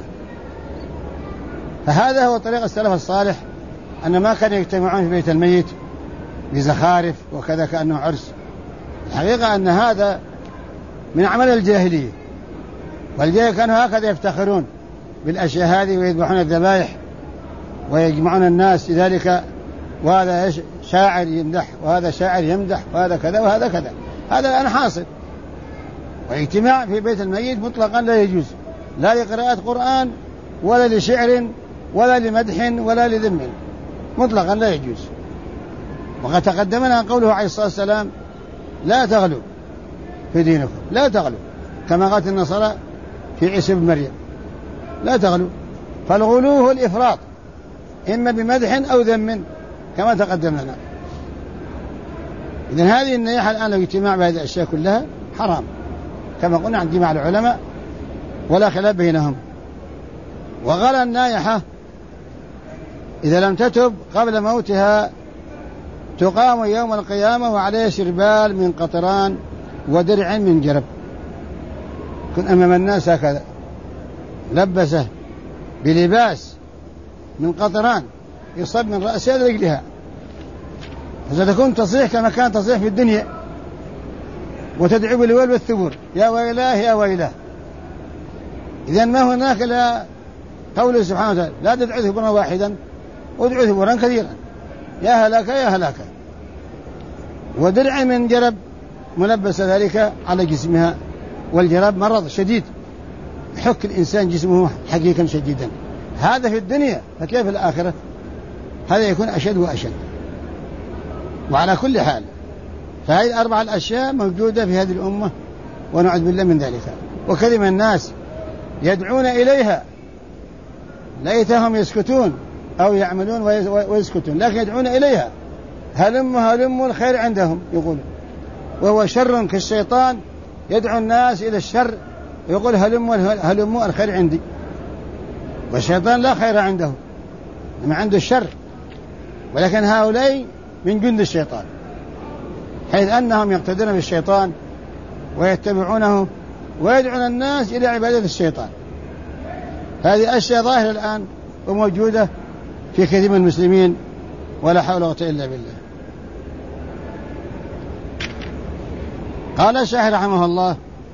فهذا هو طريق السلف الصالح، أن ما كانوا يجتمعون في بيت الميت بزخارف وكذا كأنه عرس. الحقيقة أن هذا من أعمال الجاهلية، والجاهلية كانوا هكذا يفتخرون بالأشياء هذه ويذبحون الذبائح ويجمعون الناس لذلك، وهذا شاعر يمدح وهذا شاعر يمدح وهذا كذا وهذا كذا. هذا الآن حاصل. والاجتماع في بيت الميت مطلقا لا يجوز، لا لقراءة قرآن ولا لشعر ولا لمدح ولا لذم، مطلقا لا يجوز. وقد تقدمنا قوله عليه الصلاة والسلام: لا تغلوا في دينكم، لا تغلوا، كما قالت النصارى في عيسى بن مريم، لا تغلوا. فالغلو هو الإفراط، إما بمدح أو ذم كما تقدم لنا. إذن هذه النياحة الآن الاجتماع بهذه الأشياء كلها حرام كما قلنا عن جماع العلماء ولا خلاف بينهم. وقال النائحة إذا لم تتب قبل موتها تقام يوم القيامة وعليه شربال من قطران ودرع من جرب. كن أمام الناس هكذا لبسه بلباس من قطران يصب من رأسها إلى رجلها، فستكون تصيح كما كانت تصيح في الدنيا وتدعو بالويل والثبور: يا ويلاه يا ويلاه. إذن ما هناك لا قوله سبحانه وتعالى: لا تدعو ثبورا واحدا، ادعو ثبورا كثيرا، يا هلاك يا هلاك. ودرع من جرب ملبس ذلك على جسمها، والجرب مرض شديد يحك الإنسان جسمه حقيقا شديدا. هذا في الدنيا، فكيف الآخرة؟ هذا يكون أشد وأشد. وعلى كل حال فهذه الأربع الأشياء موجودة في هذه الأمة ونعوذ بالله من ذلك. وكلمة الناس يدعون إليها، ليتهم يسكتون أو يعملون ويسكتون، لكن يدعون إليها. هلم الخير عندهم يقولون، وهو شر كالشيطان يدعو الناس إلى الشر ويقول هلم الخير عندي. والشيطان لا خير عنده، ما عنده الشر، ولكن هؤلاء من جند الشيطان، حيث أنهم يقتدون بالشيطان ويتبعونه ويدعون الناس إلى عبادة الشيطان. هذه أشياء ظاهرة الآن وموجودة في كثير من المسلمين، ولا حول ولا قوة إلا بالله. قال الشاعر رحمه الله: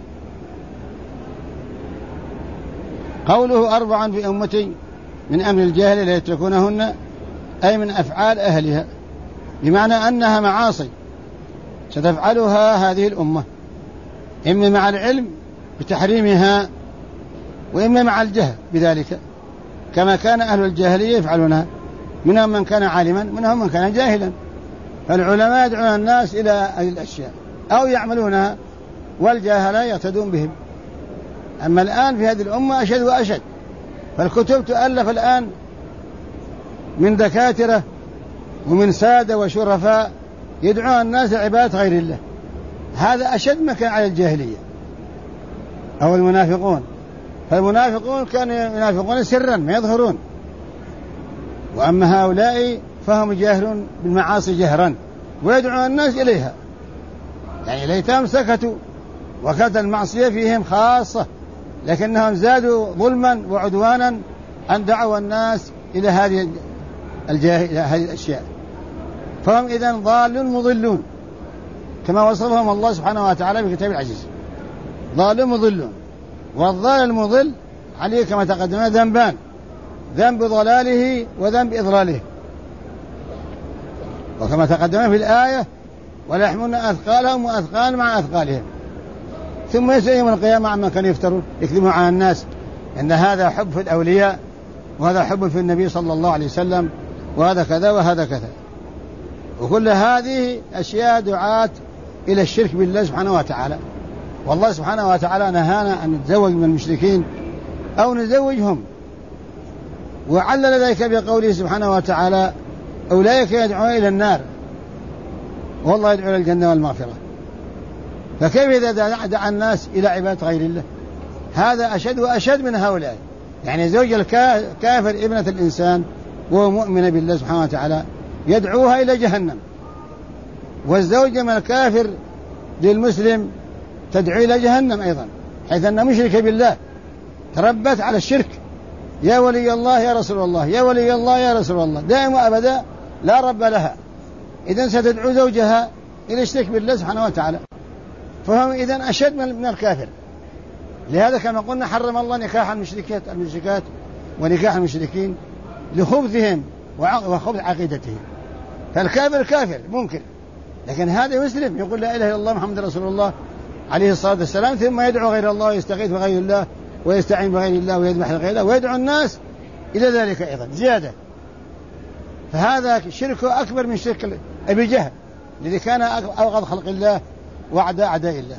قوله 4 في أمتي من أمر الجاهل لا يتركونهن، أي من أفعال أهلها، بمعنى أنها معاصي ستفعلها هذه الأمة، إما مع العلم بتحريمها وإما مع الجهل بذلك، كما كان أهل الجاهلية يفعلونها، منهم من كان عالما منهم من كان جاهلا. فالعلماء يدعون الناس إلى هذه الأشياء أو يعملونها، والجاهلة يقتدون بهم. أما الآن في هذه الأمة أشد وأشد، فالكتب تؤلف الآن من دكاترة ومن سادة وشرفاء يدعون الناس لعبادة غير الله. هذا أشد ما كان على الجاهلية أو المنافقون. فالمنافقون كانوا ينافقون سرا ما يظهرون، وأما هؤلاء فهم جاهلون بالمعاصي جهرا ويدعون الناس إليها، يعني ليتهم سكتوا وكانت المعصية فيهم خاصة، لكنهم زادوا ظلما وعدوانا أن دعوا الناس إلى هذه الأشياء. فهم إذن ضال مضلون كما وصفهم الله سبحانه وتعالى في كتاب العزيز: ضال مضلون. والضال المضل عليه كما تقدمنا ذنبان: ذنب ضلاله وذنب إضلاله. وكما تقدمنا في الآية: ولا يحملون أثقالهم وأثقال مع أثقالهم. ثم يسأل يوم القيامة عما كانوا يفترون يكذبون على الناس، إن هذا حب في الأولياء وهذا حب في النبي صلى الله عليه وسلم وهذا كذا وهذا كذا. وكل هذه أشياء دعاة إلى الشرك بالله سبحانه وتعالى. والله سبحانه وتعالى نهانا أن نتزوج من المشركين أو نزوجهم، وعلل ذلك بقوله سبحانه وتعالى: أولئك يدعون إلى النار والله يدعو إلى الجنة والمغفرة. فكيف إذا دعا الناس إلى عبادة غير الله؟ هذا أشد وأشد من هؤلاء. يعني زوج الكافر ابنة الإنسان وهو مؤمن بالله سبحانه وتعالى يدعوها إلى جهنم، والزوجة من الكافر للمسلم تدعو إلى جهنم أيضا، حيث أنها مشركة بالله تربت على الشرك، يا ولي الله يا رسول الله، يا ولي الله يا رسول الله، دائما وأبدا لا رب لها، إذن ستدعو زوجها إلى الشرك بالله سبحانه وتعالى، فهم إذن أشد من الكافر. لهذا كما قلنا حرم الله نكاح المشركات ونكاح المشركين لخبثهم وخبث عقيدتهم. فالكافر كافر ممكن، لكن هذا مسلم يقول لا إله إلا الله محمد رسول الله عليه الصلاة والسلام، ثم يدعو غير الله ويستغيث بغير الله ويستعين بغير الله ويذبح لغير الله ويدعو الناس إلى ذلك أيضا زيادة. فهذا شرك أكبر من شرك أبي جهل الذي كان أبغض خلق الله وأعداء أعداء الله.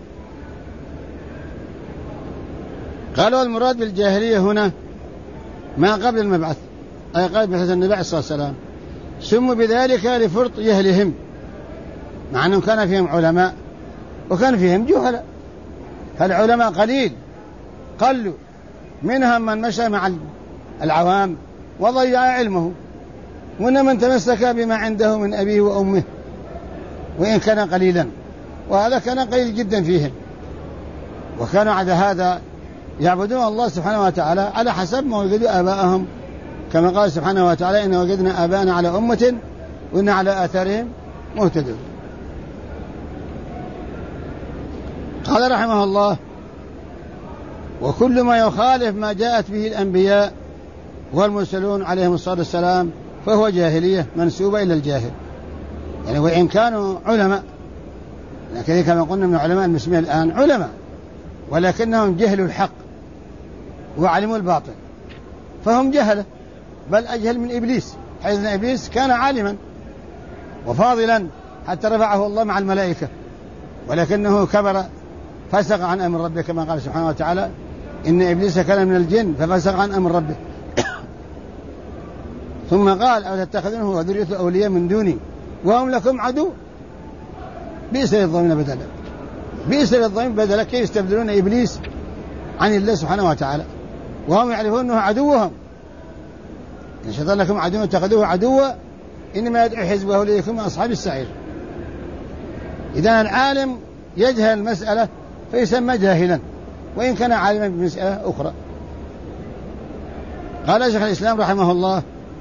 قالوا المراد بالجاهلية هنا ما قبل المبعث، أي قبل بعثة النبي عليه الصلاة والسلام، سموا بذلك لفرط جهلهم، مع أنهم كان فيهم علماء وكان فيهم جهلاء. فالعلماء قلوا منهم من مشى مع العوام وضيع علمه، ومن من تمسك بما عنده من أبيه وأمه وإن كان قليلا، وهذا كان قليل جدا فيهم، وكانوا على هذا يعبدون الله سبحانه وتعالى على حسب ما وجدوا آباءهم، كما قال سبحانه وتعالى إن وجدنا آباءنا على أمة وإن على آثارهم مهتدون. قال رحمه الله وكل ما يخالف ما جاءت به الأنبياء والمرسلون عليهم الصلاة والسلام فهو جاهلية منسوبة إلى الجاهل، يعني وإن كانوا علماء، لكن كما قلنا من علماء المسلمين الآن علماء ولكنهم جهلوا الحق وعلموا الباطل، فهم جهلة، بل أجهل من إبليس، حيث أن إبليس كان عالما وفاضلا حتى رفعه الله مع الملائكة، ولكنه كبر فسق عن أمر ربه، كما قال سبحانه وتعالى إن إبليس كان من الجن ففسق عن أمر ربه. ثم قال أو تتخذونه وذريته أولياء من دوني وهم لكم عدو بئس للظالمين بدلا، بئس للظالمين بدلا، كيف يستبدلون إبليس عن الله سبحانه وتعالى وهم يعرفون أنه عدوهم، إن شيطان لكم عدو اتخذوه عدوا إنما يدعو حزبه ليكون من أصحاب السعير. إذا العالم يجهل المسألة فيسمى جاهلا وإن كان عالما بمسألة أخرى. قال شيخ الإسلام رحمه الله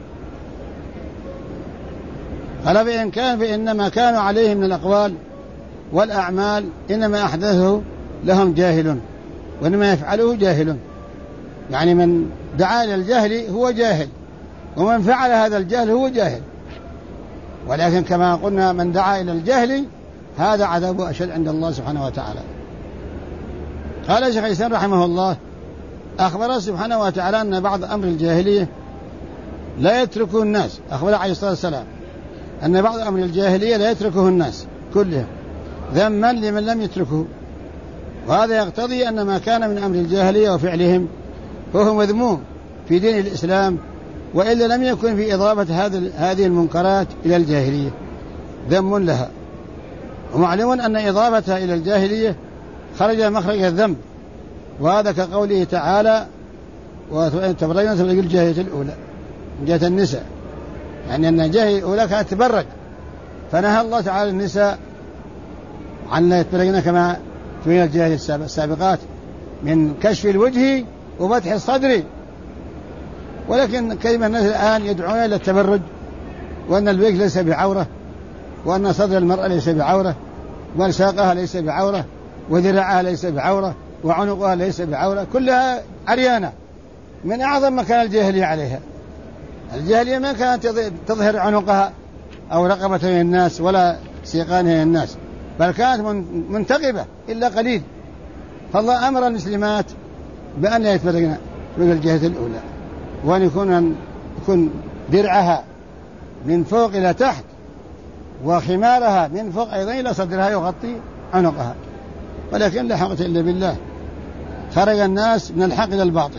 قال فإن كان فإنما كانوا عليه من الأقوال والأعمال إنما أحدثه لهم جاهل وإنما يفعله جاهل، يعني من دعا إلى الجهل هو جاهل ومن فعل هذا الجهل هو جاهل، ولكن كما قلنا من دعا إلى الجهل هذا عذابه أشد عند الله سبحانه وتعالى. قال شيخ الإسلام رحمه الله أخبر سبحانه وتعالى أن بعض أمر الجاهلية لا يتركه الناس، أخبر عليه الصلاة والسلام أن بعض أمر الجاهلية لا يتركه الناس كلهم ذما لمن لم يتركه، وهذا يقتضي أن ما كان من أمر الجاهلية وفعلهم فهو مذموم في دين الإسلام، وإلا لم يكن في إضافة هذه المنكرات إلى الجاهلية ذم لها. ومعلوم أن إضافتها إلى الجاهلية خرج مخرج الذنب، وهذا كقوله تعالى وتبرجنا تبرج الجاهلية الأولى من جهة النساء، يعني أن الجاهلية الأولى كانت تبرج، فنهى الله تعالى النساء عن لا يتبرجن كما تبين الجاهلية السابقات من كشف الوجه وفتح الصدر. ولكن كلمة الناس الآن يدعون إلى التبرج، وأن الوجه ليس بعورة، وأن صدر المرأة ليس بعورة، وأن ساقها ليس بعورة، وذراعها ليس بعورة، وعنقها ليس بعورة، كلها عريانة من أعظم ما كان الجاهلية عليها. الجاهلية ما كانت تظهر عنقها أو رقبتها للناس ولا سيقانها للناس، بل كانت منتقبة إلا قليل. فالله أمر المسلمات بأن لا يتبرجن من الجهة الأولى، وأن يكون درعها من فوق إلى تحت، وخمارها من فوق أيضا إلى صدرها يغطي عنقها. ولكن لا حقة إلا بالله، خرج الناس من الحق إلى الباطل.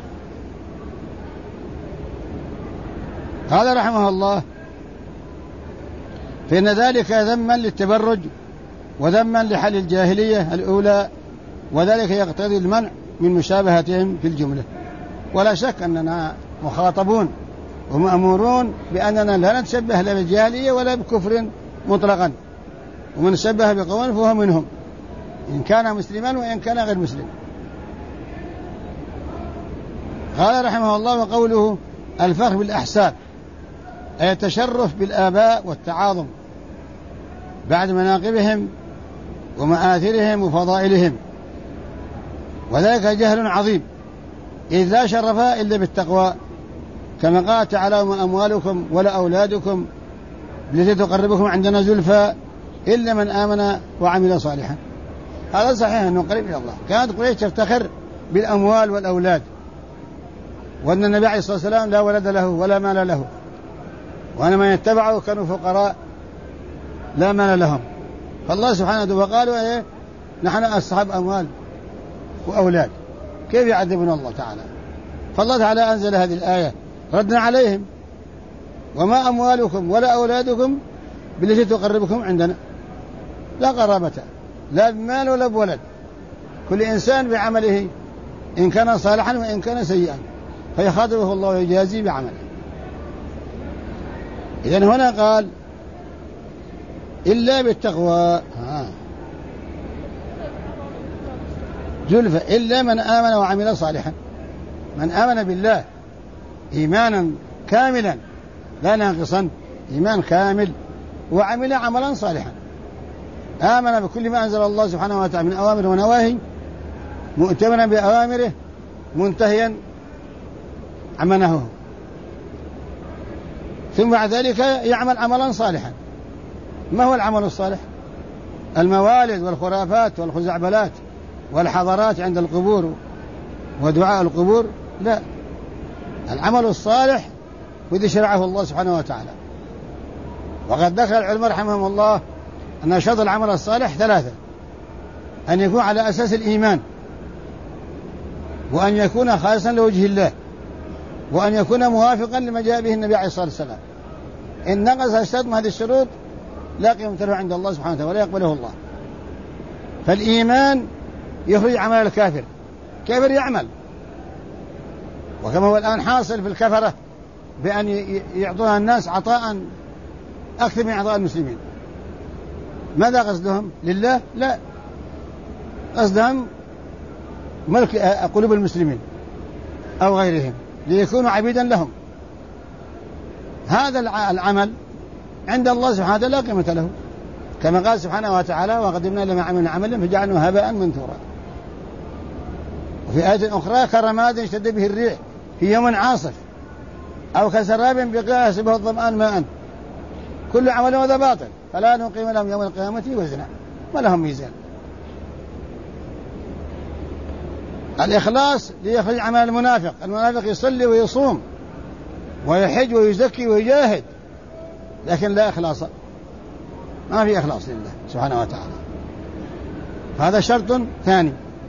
قال رحمه الله فإن ذلك ذما للتبرج وذما لحل الجاهلية الأولى، وذلك يقتضي المنع من مشابهتهم في الجملة. ولا شك أننا مخاطبون ومأمورون بأننا لا نتشبه لا بالجاهلية ولا بكفر مطلقا، ومن شبه بقوم فهو منهم، إن كان مسلما وإن كان غير مسلم. قال رحمه الله: وقوله الفخر بالأحساب، أي التشرف بالآباء والتعاظم بعد مناقبهم ومآثرهم وفضائلهم، وذلك جهل عظيم، إذ لا شرف إلا بالتقوى، كما قال تعالى: وما أموالكم ولا أولادكم التي تقربكم عندنا زلفى إلا من آمن وعمل صالحا. هذا صحيح أنه قريب إلى الله. كانت قريش تفتخر بالأموال والأولاد، وأن النبي عليه الصلاة والسلام لا ولد له ولا مال له، وأن من يتبعه كانوا فقراء لا مال لهم. فالله سبحانه وتعالى وقالوا: نحن أصحاب أموال وأولاد، كيف يعذبنا الله تعالى؟ فالله تعالى أنزل هذه الآية ردنا عليهم: وما أموالكم ولا أولادكم بالتي تقربكم عندنا، لا قرابة لا بمال ولا بولد، كل إنسان بعمله، إن كان صالحا وإن كان سيئا فيخاطبه الله ويجازي بعمله. إذن هنا قال: إلا بالتقوى زلفى إلا من آمن وعمل صالحا. من آمن بالله إيمانا كاملا لا ناقصا، إيمان كامل، وعمل عملا صالحا، آمن بكل ما أنزل الله سبحانه وتعالى من أوامر ونواهي، مؤتمنا بأوامره، منتهيا عما نهوه، ثم بعد ذلك يعمل عملا صالحا. ما هو العمل الصالح؟ الموالد والخرافات والخزعبلات والحضارات عند القبور ودعاء القبور؟ لا، العمل الصالح الذي شرعه الله سبحانه وتعالى. وقد ذكر العلماء رحمهم الله أن شرط العمل الصالح ثلاثة: أن يكون على أساس الإيمان، وأن يكون خالصا لوجه الله، وأن يكون موافقا لما جاء به النبي عليه الصلاة والسلام. إن نقص شرط من هذه الشروط لا قيمة له عند الله سبحانه وتعالى ولا يقبله الله. فالإيمان يخرج عمل الكافر، كافر يعمل، وكما هو الآن حاصل في الكفرة بأن يعطون الناس عطاء أكثر من عطاء المسلمين. ماذا قصدهم؟ لله؟ لا، قصدهم ملك قلوب المسلمين أو غيرهم ليكونوا عبيدا لهم. هذا العمل عند الله سبحانه وتعالى لا قيمة له، كما قال سبحانه وتعالى: وقدمنا لما عملنا عملا فجعلناه هباء منثورا. وفي آية أخرى: كرماد اشتد به الريح في يوم عاصف أو كسراب بقيعة يحسبه الظمآن ماء، كل عمل هذا باطل فلا نقيم لهم يوم القيامة وزنا ولهم ميزان. الإخلاص ليخرج عمل المنافق. المنافق يصلي ويصوم ويحج ويزكي ويجاهد، لكن لا إخلاص، ما في إخلاص لله سبحانه وتعالى. هذا شرط ثاني.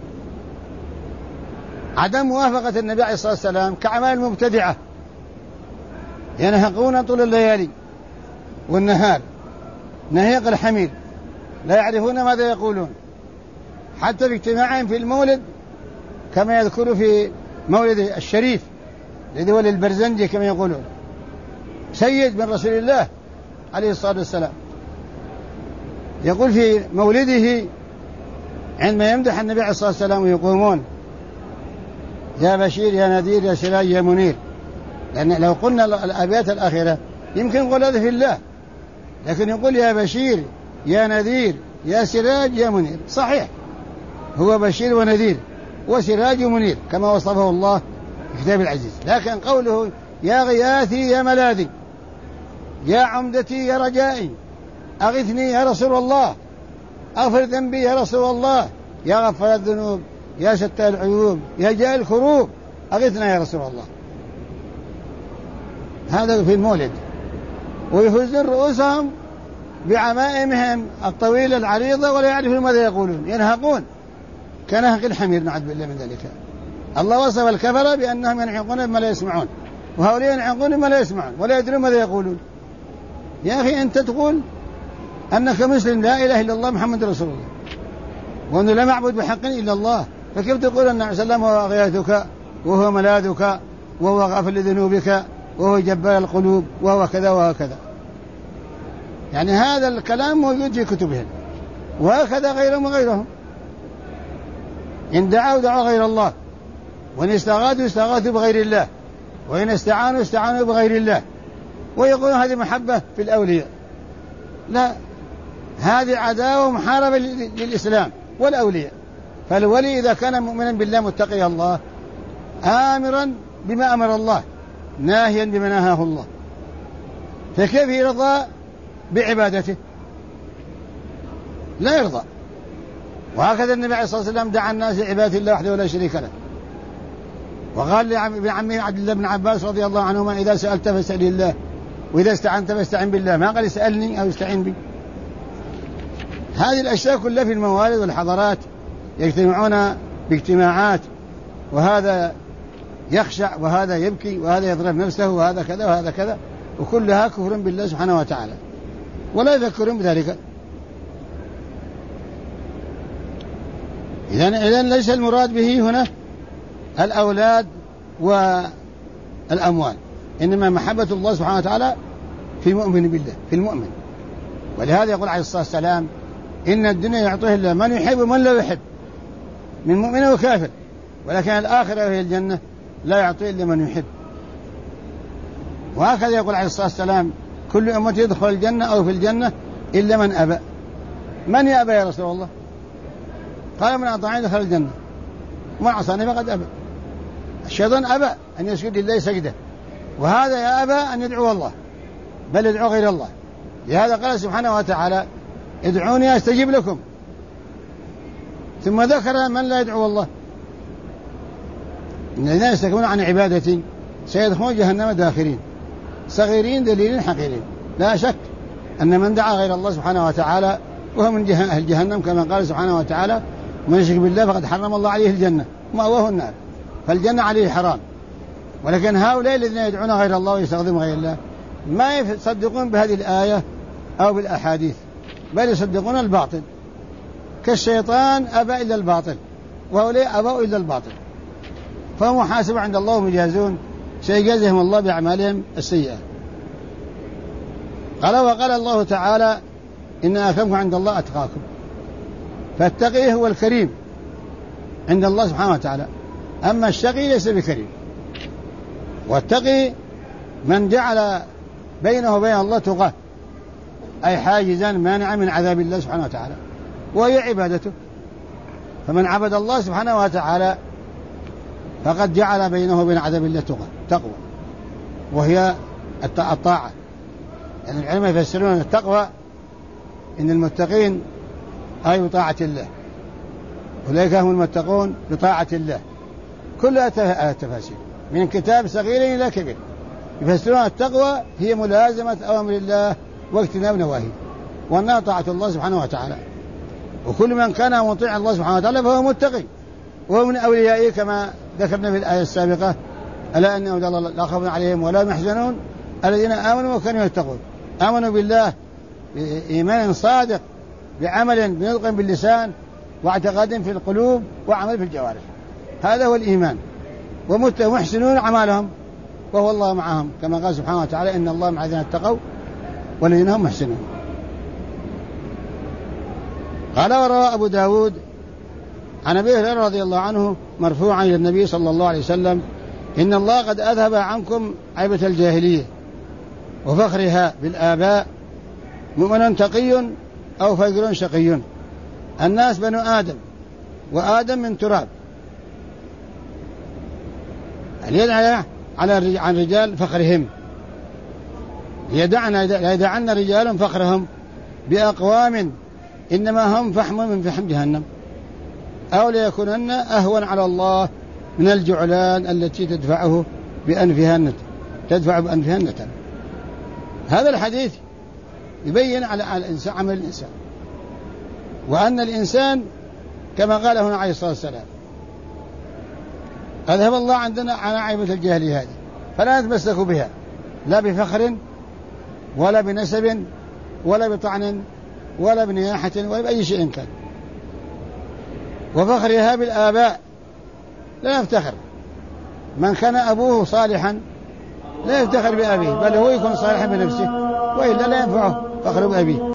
عدم موافقة النبي عليه الصلاة والسلام كأعمال المبتدعة، ينهقون طول الليالي والنهار نهيق الحمير، لا يعرفون ماذا يقولون، حتى في اجتماعهم في المولد كما يذكر في مولد الشريف الذي هو للبرزنجي كما يقولون، سيد من رسول الله عليه الصلاة والسلام، يقول في مولده عندما يمدح النبي عليه الصلاة والسلام ويقومون: يا بشير يا نذير يا سراج يا منير. لأن لو قلنا الأبيات الأخيرة يمكن نقول هذا في الله، لكن يقول: يا بشير يا نذير يا سراج يا منير. صحيح، هو بشير ونذير وسراج ومنير كما وصفه الله في كتاب العزيز، لكن قوله: يا غياثي يا ملاذي يا عمدتي يا رجائي أغثني يا رسول الله، أغفر ذنبي يا رسول الله، يا غفر الذنوب يا ستار العيوب يا جاء الكروب أغثنا يا رسول الله. هذا في المولد. ويهزون رؤوسهم بعمائمهم الطويلة العريضة ولا يعرفون ماذا يقولون، ينهقون كنهق الحمير، نعوذ بالله من ذلك. الله وصف الكفرة بأنهم ينحقون بما لا يسمعون، وهؤلاء ينحقون بما لا يسمعون ولا يدرون ماذا يقولون. يا أخي أنت تقول أنك مسلم لا إله إلا الله محمد رسول الله، وأنه لا معبود بحق إلا الله، فكيف تقول أن عليه وسلم هو غياثك وهو ملاذك وهو غافل لذنوبك وهو جبار القلوب وهو كذا وهو كذا؟ يعني هذا الكلام موجود في كتبهم، وهكذا غيرهم وغيرهم. إن دعوا غير الله، وإن استغاثوا بغير الله، وإن استعانوا بغير الله، ويقولون هذه محبة في الأولياء. لا، هذه عداوة ومحاربة للإسلام والأولياء. فالولي إذا كان مؤمنا بالله متقي الله آمرا بما أمر الله ناهيا بما نهاه الله، فكيف يرضى بعبادته؟ لا يرضى. وهكذا النبي عليه الصلاة والسلام دعا الناس لعبادة الله وحده ولا شريك له، وقال لعمه عبد الله بن عباس رضي الله عنهما إذا سألت فاسأل الله، وإذا استعنت فاستعن بالله، ما قال اسألني أو استعين بي. هذه الأشياء كلها في الموالد والحضارات يجتمعون باجتماعات، وهذا يخشع وهذا يبكي وهذا يضرب نفسه وهذا كذا وهذا كذا، وكلها كفر بالله سبحانه وتعالى، ولا يفكرون بذلك. إذن ليس المراد به هنا الأولاد والأموال، إنما محبة الله سبحانه وتعالى في المؤمن بالله، في المؤمن. ولهذا يقول عليه الصلاة والسلام إن الدنيا يعطيه الله من يحب ومن لا يحب، من مؤمن وكافر، ولكن الآخرة وهي الجنة لا يعطيه إلا من يحب. وهكذا يقول عليه الصلاة والسلام كل أمتي يدخل الجنة أو في الجنة إلا من أبى. من يأبى يا رسول الله؟ قال من أطاعني دخل الجنة، ومن عصاني فقد أبى. الشيطان أبى أن يسجد لله سجده، وهذا يا أبى أن يدعو الله، بل يدعو غير الله. لهذا قال سبحانه وتعالى ادعوني أستجيب لكم، ثم ذكر من لا يدعو الله. إن الذين يستكبرون عن عبادتي سيدخلون جهنم داخرين صغيرين ذليلين حقيرين. لا شك أن من دعا غير الله سبحانه وتعالى وهو من أهل جهنم، كما قال سبحانه وتعالى من يشرك بالله فقد حرم الله عليه الجنة ومأواه النار، فالجنة عليه حرام. ولكن هؤلاء الذين يدعون غير الله ويستغفرون غير الله ما يصدقون بهذه الآية أو بالأحاديث، بل يصدقون الباطل، كالشيطان أبى إلا الباطل، وهؤلاء أبوا إلا الباطل، فهم محاسبون عند الله ومجازون، سيجازهم الله بأعمالهم السيئة. وقال الله تعالى إن أكرمكم عند الله أتقاكم، فالتقي هو الكريم عند الله سبحانه وتعالى، أما الشقي ليس بكريم. والتقي من جعل بينه وبين الله تقاه، أي حاجزا مانعا من عذاب الله سبحانه وتعالى، وهي عبادته. فمن عبد الله سبحانه وتعالى فقد جعل بينه وبين عذاب الله تقوى، وهي الطاعة. يعني العلماء يفسرون التقوى إن المتقين أي بطاعة الله، أولئك هم المتقون بطاعة الله. كلها التفاسير من كتاب صغير إلى كبير يفسرون التقوى هي ملازمة أوامر الله واجتناب نواهيه، وأنها طاعة الله سبحانه وتعالى. وكل من كان مطيع الله سبحانه وتعالى فهو متقي، وهو من أوليائه كما ذكرنا في الآية السابقة ألا أن أولياء الله لا خوف عليهم ولا هم يحزنون الذين آمنوا وكانوا يتقون. آمنوا بالله بإيمان صادق، بعمل بنطق باللسان، واعتقاد في القلوب، وعمل في الجوارح، هذا هو الإيمان. ومحسنون أعمالهم وهو الله معهم، كما قال سبحانه وتعالى إن الله مع الذين اتقوا والذين هم محسنون. قال وروى أبو داود عن أبي هريرة رضي الله عنه مرفوعا إلى النبي صلى الله عليه وسلم إن الله قد أذهب عنكم عيبة الجاهلية وفخرها بالآباء، مؤمن تقي أو فجر شقي، الناس بنو آدم وآدم من تراب. يدعى عن رجال فخرهم، لا يدعن رجال فخرهم بأقوام إنما هم فحم من فحم جهنم، أو ليكونن أهون على الله من الجعلان التي تدفع بأنفها النتن. هذا الحديث يبين على الإنسان عمل الإنسان، وأن الإنسان كما قال هنا عليه الصلاة والسلام أذهب الله عندنا عن عيبة الجاهلية هذه، فلا نتمسكوا بها لا بفخر ولا بنسب ولا بطعن ولا بنياحة ولا بأي شيء كان. وفخرها بالآباء، لا يفتخر من كان أبوه صالحا لا يفتخر بأبيه، بل هو يكون صالحا بنفسه، وإلا لا ينفعه فخر بأبيه.